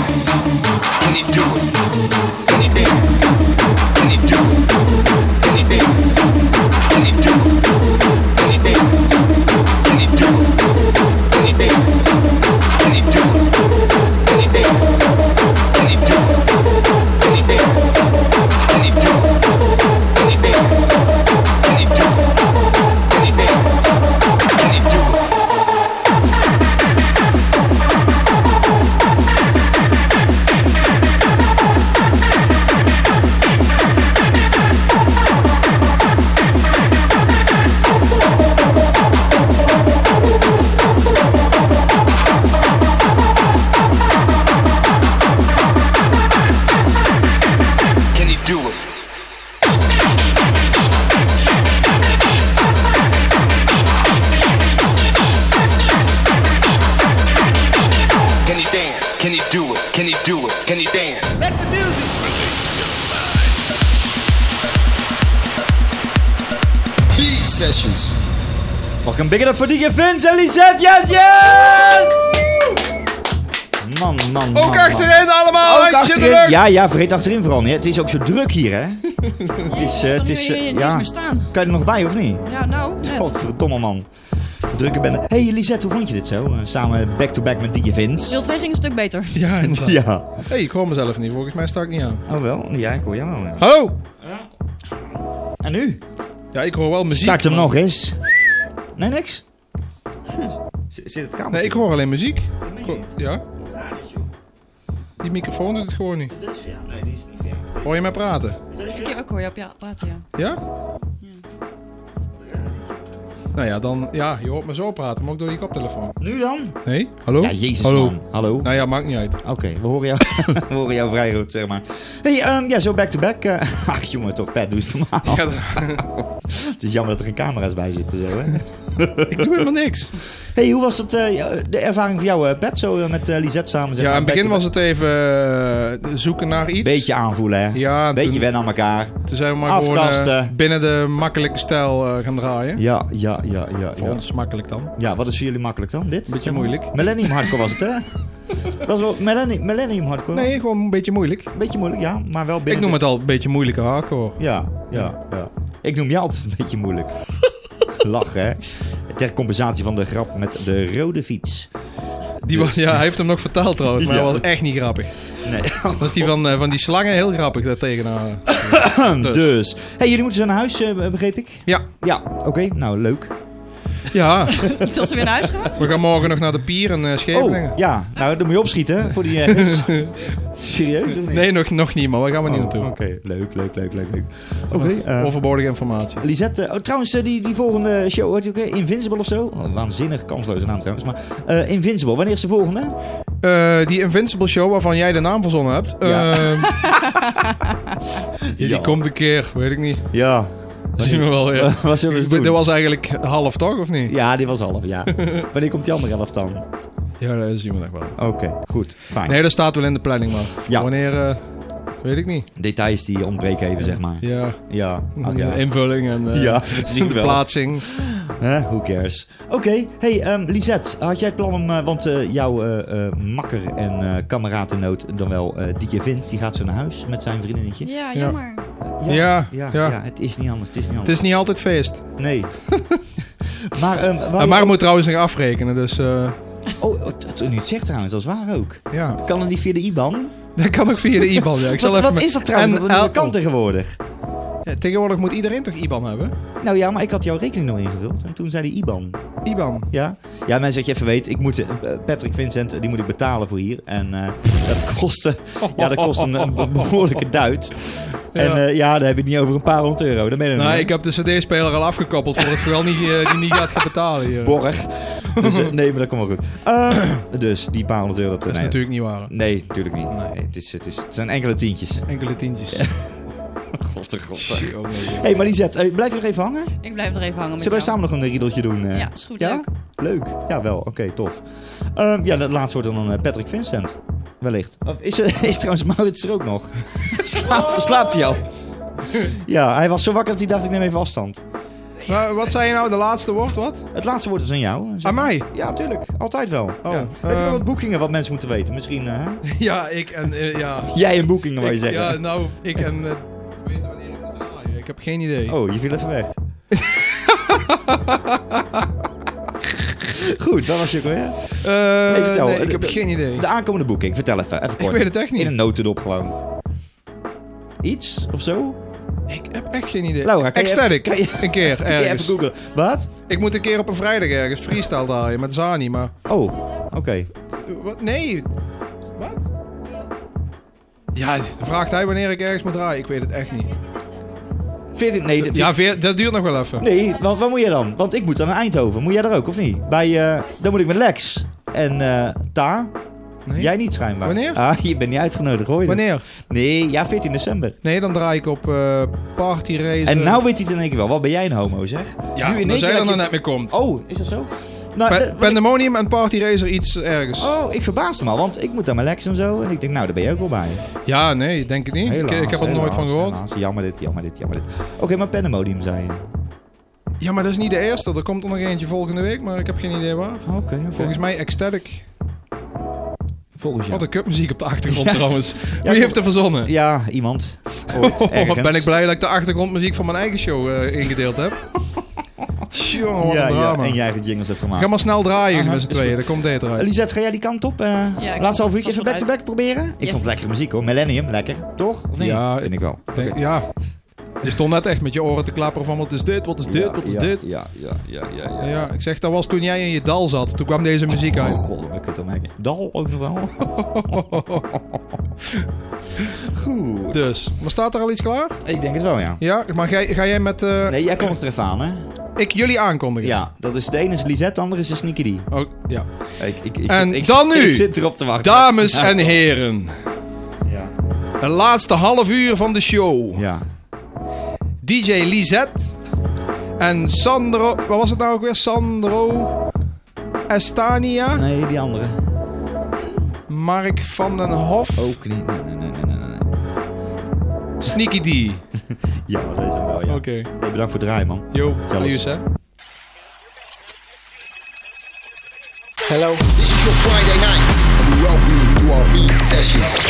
Speaker 12: dance? Can you do it? Can you dance? Can you do it? Can you dance? Can you do it? Can you dance? Can you do it? Can you dance? Can you do it? Can you dance? Can you do it? Can you dance? Can you do it? Can you dance? Can you do it? Can you dance? Can you do it? Can you do it? Can you dance? Can you do it? Can you do it? Can you dance? Let the music
Speaker 9: Beat Sessions.
Speaker 5: Fucking big it up voor D J Vince en Lisette. Yes, yes! Man, man, man.
Speaker 16: Ook achterin
Speaker 5: man.
Speaker 16: allemaal.
Speaker 5: Ook
Speaker 16: handje in de
Speaker 5: achterin.
Speaker 16: lucht.
Speaker 5: Ja, ja, vergeet achterin vooral niet. Het is ook zo druk hier, hè? Het is, uh, het is, uh,
Speaker 7: je niet
Speaker 5: ja.
Speaker 7: eens meer staan.
Speaker 5: Kan je er nog bij, of niet?
Speaker 7: Ja, nou, net.
Speaker 5: Godverdomme, man. Drukke bende. Hey Lisette, hoe vond je dit zo? Uh, samen back-to-back met D J Vince.
Speaker 7: Deel twee ging een stuk beter.
Speaker 16: Ja, inderdaad.
Speaker 5: Ja.
Speaker 16: Hé, hey, ik hoor mezelf niet. Volgens mij sta ik niet aan.
Speaker 5: Oh wel? Ja, ik hoor jou wel. Ja.
Speaker 16: Hallo!
Speaker 5: En nu?
Speaker 16: Ja, ik hoor wel muziek.
Speaker 5: Start hem
Speaker 16: maar-
Speaker 5: nog eens. Nee, niks? Z- Zit het kamer?
Speaker 16: Nee, ik hoor alleen muziek. Ja? Die microfoon doet het gewoon niet.
Speaker 5: Nee, die is niet ver.
Speaker 16: Hoor je mij praten?
Speaker 7: Ik ook hoor je op ja, praten, ja.
Speaker 16: Ja? Nou ja, dan... Ja, je hoort me zo praten, maar ook door die koptelefoon.
Speaker 5: Nu dan?
Speaker 16: Nee? Hallo?
Speaker 5: Ja, jezus
Speaker 16: Hallo.
Speaker 5: man. Hallo?
Speaker 16: Nou ja, maakt niet uit.
Speaker 5: Oké, okay, we, horen jou, we horen jou vrij goed, zeg maar. Hey, um, ja, zo back-to-back. Uh, ach jongen, toch, Pat, doe eens normaal.
Speaker 16: Ja,
Speaker 5: het is jammer dat er geen camera's bij zitten, zo, hè?
Speaker 16: Ik doe helemaal niks.
Speaker 5: Hey, hoe was het, uh, de ervaring voor jou, uh, Pat, zo uh, met uh, Lisette samen? Zeg
Speaker 16: Ja,
Speaker 5: maar,
Speaker 16: in het begin
Speaker 5: back-to-back?
Speaker 16: was het even uh, zoeken naar iets.
Speaker 5: Beetje aanvoelen, hè?
Speaker 16: Ja.
Speaker 5: Beetje
Speaker 16: toen,
Speaker 5: wennen aan elkaar.
Speaker 16: Toen zijn we maar
Speaker 5: Aftasten.
Speaker 16: gewoon uh, binnen de makkelijke stijl uh, gaan draaien.
Speaker 5: Ja, ja, ja, ja.
Speaker 16: Voor
Speaker 5: ja.
Speaker 16: ons makkelijk dan.
Speaker 5: Ja, wat is voor jullie makkelijk dan? Dit?
Speaker 16: Beetje moeilijk.
Speaker 5: Millennium Hardcore was het, hè? Dat was wel millennium, millennium Hardcore.
Speaker 16: Nee, gewoon een beetje moeilijk.
Speaker 5: Beetje moeilijk, ja. Maar wel binnen
Speaker 16: Ik noem
Speaker 5: de...
Speaker 16: het al een beetje moeilijke hardcore.
Speaker 5: Ja, ja, ja. Ik noem je altijd een beetje moeilijk. Lachen, hè? Ter compensatie van de grap met de rode fiets.
Speaker 16: Die was, ja, hij heeft hem nog verteld trouwens, maar
Speaker 5: Ja.
Speaker 16: hij was echt niet grappig.
Speaker 5: Nee.
Speaker 16: Dat is die van, uh, van die slangen heel grappig daar tegenaan.
Speaker 5: dus. dus. Hey, jullie moeten zo naar huis, uh, begreep ik?
Speaker 16: Ja.
Speaker 5: Ja, oké. Okay. Nou, leuk.
Speaker 16: Ja.
Speaker 7: Niet als ze weer naar huis gaan?
Speaker 16: We gaan morgen nog naar de pier in uh, Scheveningen.
Speaker 5: Oh, ja. Nou, dan moet je opschieten voor die... Uh, serieus of niet?
Speaker 16: Nee, nog, nog niet, maar daar gaan we
Speaker 5: oh,
Speaker 16: niet naartoe.
Speaker 5: Oké, okay. leuk, leuk, leuk, leuk. leuk. Oké. Okay, uh,
Speaker 16: overbodige informatie.
Speaker 5: Lisette, oh, trouwens, uh, die, die volgende show, heet die ook, uh, Invincible of zo? Oh, waanzinnig kansloze naam trouwens. Maar uh, Invincible, wanneer is de volgende?
Speaker 16: Uh, die Invincible show waarvan jij de naam verzonnen hebt.
Speaker 5: Ja.
Speaker 16: Uh, ja, die
Speaker 5: ja.
Speaker 16: komt een keer, weet ik niet.
Speaker 5: Ja.
Speaker 16: Dat zien we wel weer.
Speaker 5: Uh, wat zullen we doen?
Speaker 16: Dit was eigenlijk half, toch? Of niet?
Speaker 5: Ja, die was half, ja. Wanneer komt die andere helft dan?
Speaker 16: Ja, dat zien we nog wel.
Speaker 5: Oké, okay, goed. Fijn.
Speaker 16: Nee, dat staat wel in de planning, maar
Speaker 5: ja.
Speaker 16: wanneer... Uh, weet ik niet.
Speaker 5: Details die ontbreken even, zeg maar.
Speaker 16: Ja.
Speaker 5: Ja. Ach, ja.
Speaker 16: De invulling en uh,
Speaker 5: ja,
Speaker 16: de plaatsing.
Speaker 5: Huh? Who cares? Oké, okay. Hey um, Lisette, had jij het plan om... Uh, want uh, jouw uh, uh, makker en uh, kameraad in nood, dan wel uh, D J Vince, die gaat zo naar huis met zijn vriendinnetje.
Speaker 7: Ja, jammer.
Speaker 5: Ja,
Speaker 16: ja,
Speaker 5: ja,
Speaker 16: ja.
Speaker 5: ja, het is niet anders. Het is niet, anders.
Speaker 16: Het is niet altijd feest.
Speaker 5: Nee. maar um,
Speaker 16: uh, maar moet trouwens nog afrekenen, dus... Uh...
Speaker 5: Oh, toen u het zegt trouwens, dat is waar ook.
Speaker 16: Ja.
Speaker 5: Kan het niet via de I B A N?
Speaker 16: Dat kan ook via de I B A N, ja. Ik zal
Speaker 5: wat
Speaker 16: even
Speaker 5: wat is dat trouwens? En, dat kan tegenwoordig.
Speaker 16: Ja, tegenwoordig moet iedereen toch I B A N hebben?
Speaker 5: Nou ja, maar ik had jouw rekening nog ingevuld. En toen zei die I B A N.
Speaker 16: I B A N?
Speaker 5: Ja. Ja, mensen, dat je even weet. Ik moet, uh, Patrick Vincent, die moet ik betalen voor hier. En uh, dat kost, uh, ja, dat kost een, een behoorlijke duit. Ja. En uh, ja, dan heb ik niet over een paar honderd euro. Dat ben je
Speaker 16: nou,
Speaker 5: niet.
Speaker 16: Ik heb de cd-speler al afgekoppeld voor het vooral niet, uh, die niet gaat gaan betalen hier.
Speaker 5: Borg. Dus, uh, nee, maar dat komt wel goed. Uh, dus die paar honderd euro. Dat,
Speaker 16: dat is
Speaker 5: nee,
Speaker 16: natuurlijk niet waar.
Speaker 5: Nee, natuurlijk niet. Nee, het, is, het, is, het zijn enkele tientjes.
Speaker 16: Enkele tientjes.
Speaker 5: God, god. Hé, hey, maar Lisette, blijf je nog even hangen?
Speaker 7: Ik blijf er even hangen met
Speaker 5: Zullen we
Speaker 7: jou.
Speaker 5: samen nog een riedeltje doen? Uh?
Speaker 7: Ja, is goed.
Speaker 5: Ja?
Speaker 7: Leuk.
Speaker 5: Leuk. Ja, wel. Oké, okay, tof. Uh, ja, dat laatste wordt dan uh, Patrick Vincent. Wellicht. Of is, uh, is trouwens Maurits er ook nog? slaapt, slaapt hij al? Ja, hij was zo wakker dat hij dacht, ik neem even afstand.
Speaker 17: Maar wat zei je nou, de laatste woord, wat?
Speaker 5: Het laatste woord is aan jou. Zeg
Speaker 17: Aan mij?
Speaker 5: Ja, tuurlijk. Altijd wel.
Speaker 17: Oh,
Speaker 5: ja.
Speaker 17: uh,
Speaker 5: Heb je wel wat boekingen wat mensen moeten weten? Misschien, uh,
Speaker 17: Ja, ik en... Uh, ja.
Speaker 5: Jij en boekingen, wou je
Speaker 17: ik,
Speaker 5: zeggen?
Speaker 17: Ja, nou, ik en... Uh, weten wanneer ik moet draaien. Ik heb geen idee.
Speaker 5: Oh, je viel even weg. Goed, dat was je ook weer.
Speaker 17: Uh, nee, vertel. Nee, ik heb de, geen idee.
Speaker 5: De aankomende boeking, vertel even. Even kort.
Speaker 17: Ik weet het echt niet.
Speaker 5: In een notendop gewoon. Iets of zo?
Speaker 17: Ik heb echt geen idee.
Speaker 5: Laura, kan
Speaker 17: Ecstatic,
Speaker 5: je,
Speaker 17: een keer ergens.
Speaker 5: Kan je even googlen. Wat?
Speaker 17: Ik moet een keer op een vrijdag ergens freestyle draaien met Zani, maar...
Speaker 5: Oh, oké. Okay.
Speaker 17: Wat? Nee. Wat? Ja, vraagt hij wanneer ik ergens moet draaien. Ik weet het echt niet.
Speaker 5: veertien, nee,
Speaker 17: dat, ja, veer, dat duurt nog wel even.
Speaker 5: Nee, want wat moet jij dan? Want ik moet dan naar Eindhoven. Moet jij er ook, of niet? Bij, uh, dan moet ik met Lex en uh, Ta. Nee. Jij niet schijnbaar.
Speaker 17: Wanneer?
Speaker 5: Ah, je bent niet uitgenodigd, hoor je.
Speaker 17: Wanneer?
Speaker 5: Dat? Nee, ja, veertien december.
Speaker 17: Nee, dan draai ik op uh, Party Racer.
Speaker 5: En nou weet hij het in één keer wel. Wat ben jij een homo, zeg?
Speaker 17: Ja, nu in dan zij er nog net mee komt.
Speaker 5: Oh, is dat zo? Nou,
Speaker 17: pa-
Speaker 5: uh,
Speaker 17: Pandemonium ik... en Party Racer iets ergens.
Speaker 5: Oh, ik verbaasde me al, want ik moet daar met Lex en zo. En ik denk, nou, daar ben je ook wel bij.
Speaker 17: Ja, nee, denk ik niet.
Speaker 5: Helaas,
Speaker 17: ik, ik heb er
Speaker 5: helaas,
Speaker 17: nooit van gehoord.
Speaker 5: Helaas. Jammer dit, jammer dit, jammer dit. Oké, okay, maar Pandemonium zei je.
Speaker 17: Ja, maar dat is niet de eerste. Er komt er nog eentje volgende week, maar ik heb geen idee waar.
Speaker 5: Oké, okay, okay.
Speaker 17: Volgens mij Ecstatic.
Speaker 5: Volgens jou.
Speaker 17: Wat een cupmuziek op de achtergrond ja. trouwens. Wie ja, heeft er verzonnen?
Speaker 5: Ja, iemand. Ooit,
Speaker 17: oh, ben ik blij dat ik de achtergrondmuziek van mijn eigen show uh, ingedeeld heb. Jongen, wat
Speaker 5: ja,
Speaker 17: een drama.
Speaker 5: Ja, en jij eigen jingles hebt gemaakt.
Speaker 17: Ga maar snel draaien jullie met z'n tweeën, dan komt dit eruit.
Speaker 5: Lisette, ga jij die kant op? Uh,
Speaker 7: ja,
Speaker 5: laatste half uurtje even back-to-back proberen?
Speaker 7: Yes.
Speaker 5: Ik vond het lekkere muziek hoor. Millennium, lekker. Toch? Of niet?
Speaker 17: Ja,
Speaker 5: vind ik wel.
Speaker 17: Denk, okay. Ja. Je stond net echt met je oren te klapperen van wat is dit, wat is dit,
Speaker 5: ja,
Speaker 17: wat is
Speaker 5: ja,
Speaker 17: dit.
Speaker 5: Ja, ja, ja, ja, ja.
Speaker 17: ja, ik zeg, dat was toen jij in je dal zat. Toen kwam deze muziek uit.
Speaker 5: Oh, god, ik het merken. Dal ook nog wel. Goed.
Speaker 17: Dus, maar staat er al iets klaar?
Speaker 5: Ik denk het wel, ja.
Speaker 17: Ja, maar ga, ga jij met... Uh...
Speaker 5: Nee, jij komt er even aan, hè?
Speaker 17: Ik jullie aankondigen?
Speaker 5: Ja, dat is de ene is Lisette, de andere is de Sneaky D.
Speaker 17: Oh, ja.
Speaker 5: Ik, ik, ik,
Speaker 17: en
Speaker 5: ik,
Speaker 17: dan
Speaker 5: ik,
Speaker 17: nu,
Speaker 5: ik zit erop te wachten.
Speaker 17: Dames en heren.
Speaker 5: Ja.
Speaker 17: Het laatste half uur van de show.
Speaker 5: Ja.
Speaker 17: D J Lisette en Sandro... Wat was het nou ook weer? Sandro Estania?
Speaker 5: Nee, die andere.
Speaker 17: Mark van den Hof?
Speaker 5: Ook niet. Nee, nee, nee, nee, nee.
Speaker 17: Sneaky D.
Speaker 5: Ja, dat is hem wel, ja.
Speaker 17: Oké. Okay.
Speaker 5: Hey, bedankt voor het draaien, man.
Speaker 17: Yo, adios, hè.
Speaker 9: Hello. This is your Friday night. And we welcome you to our beat sessions.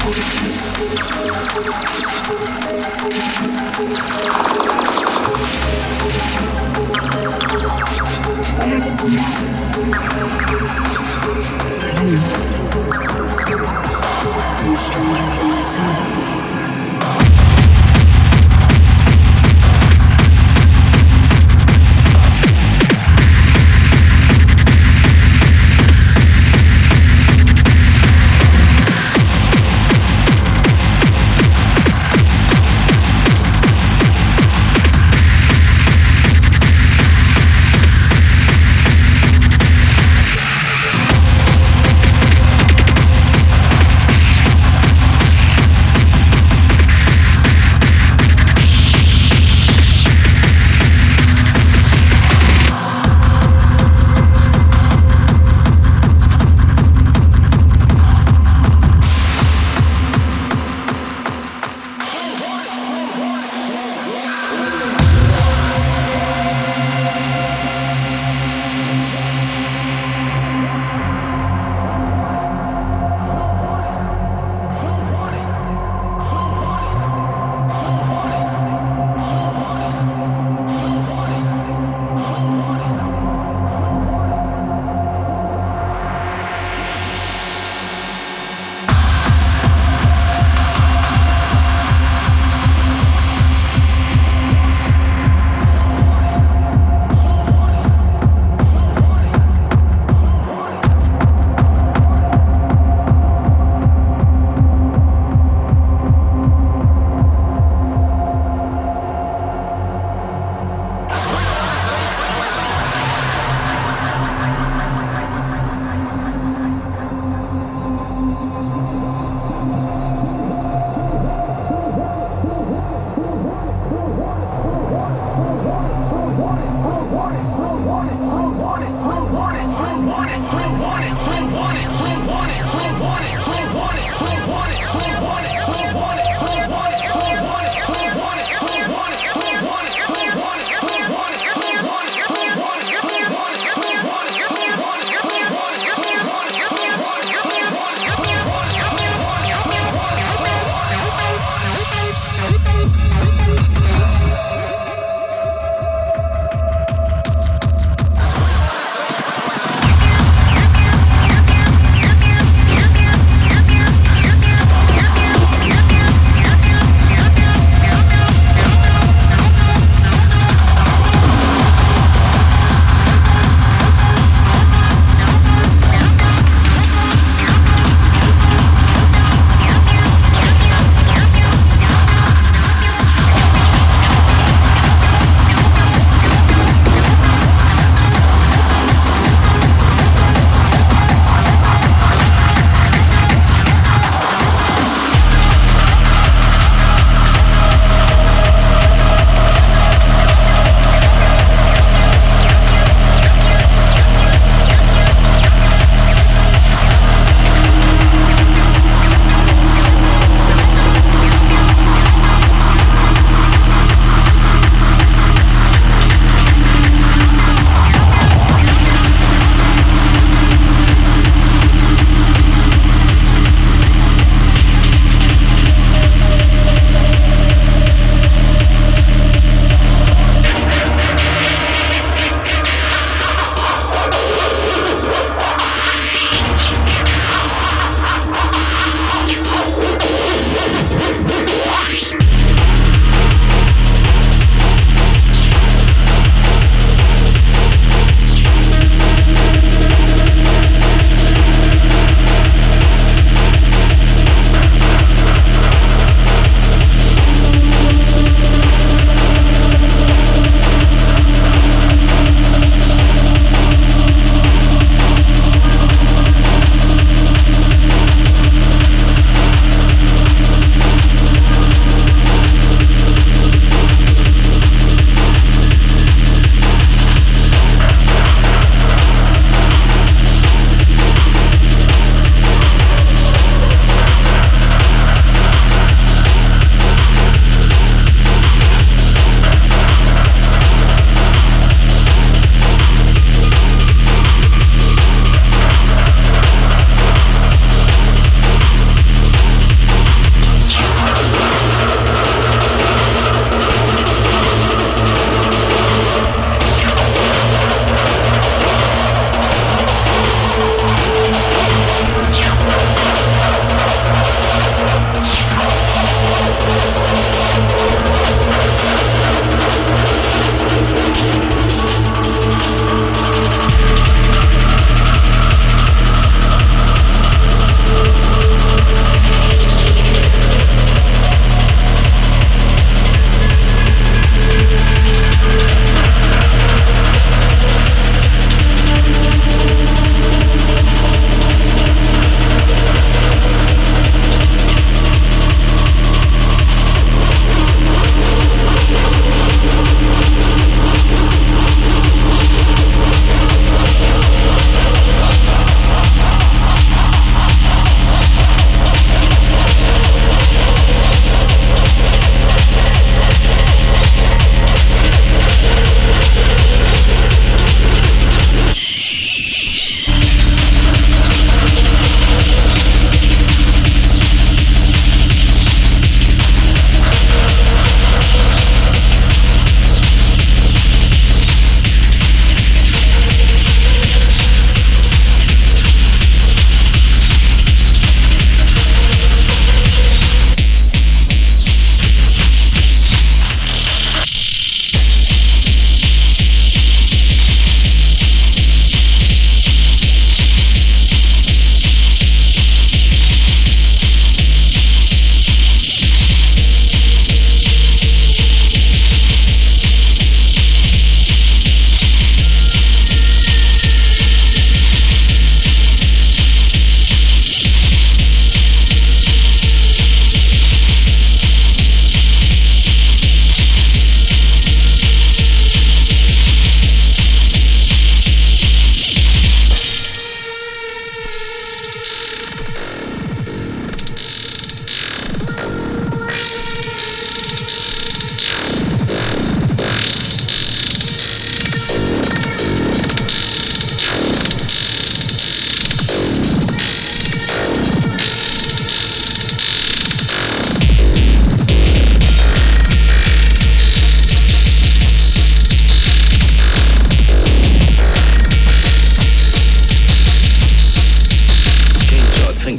Speaker 11: I'm stronger than myself.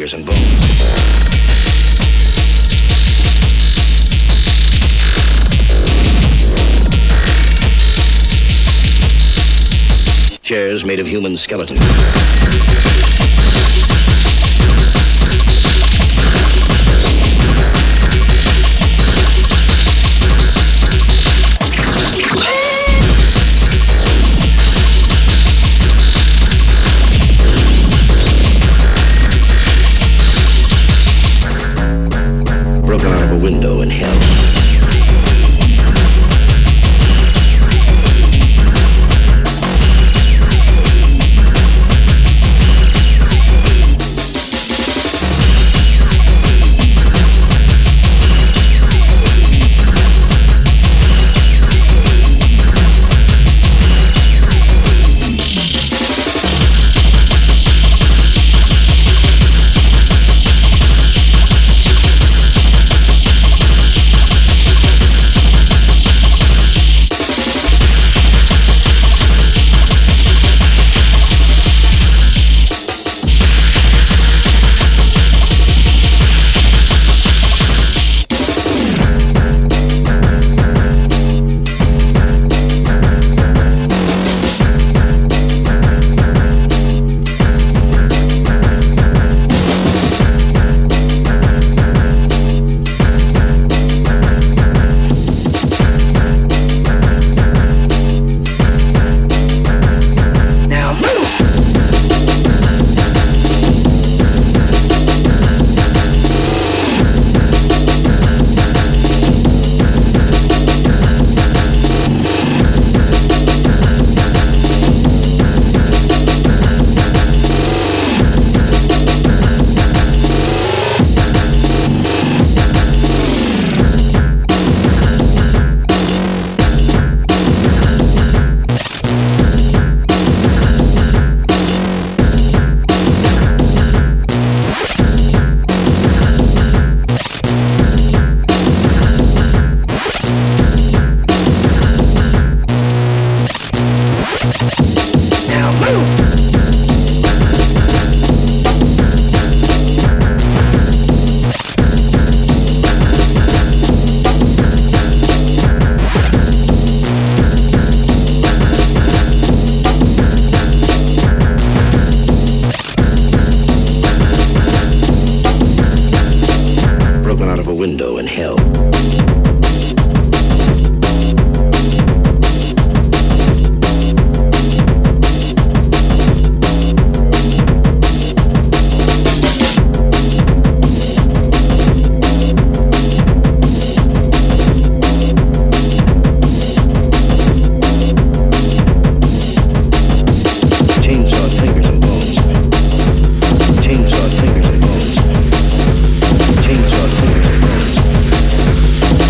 Speaker 18: fingers and bones. Chairs made of human skeletons. Broken out of a window in hell. Window in hell. Chainsaw fingers and bones.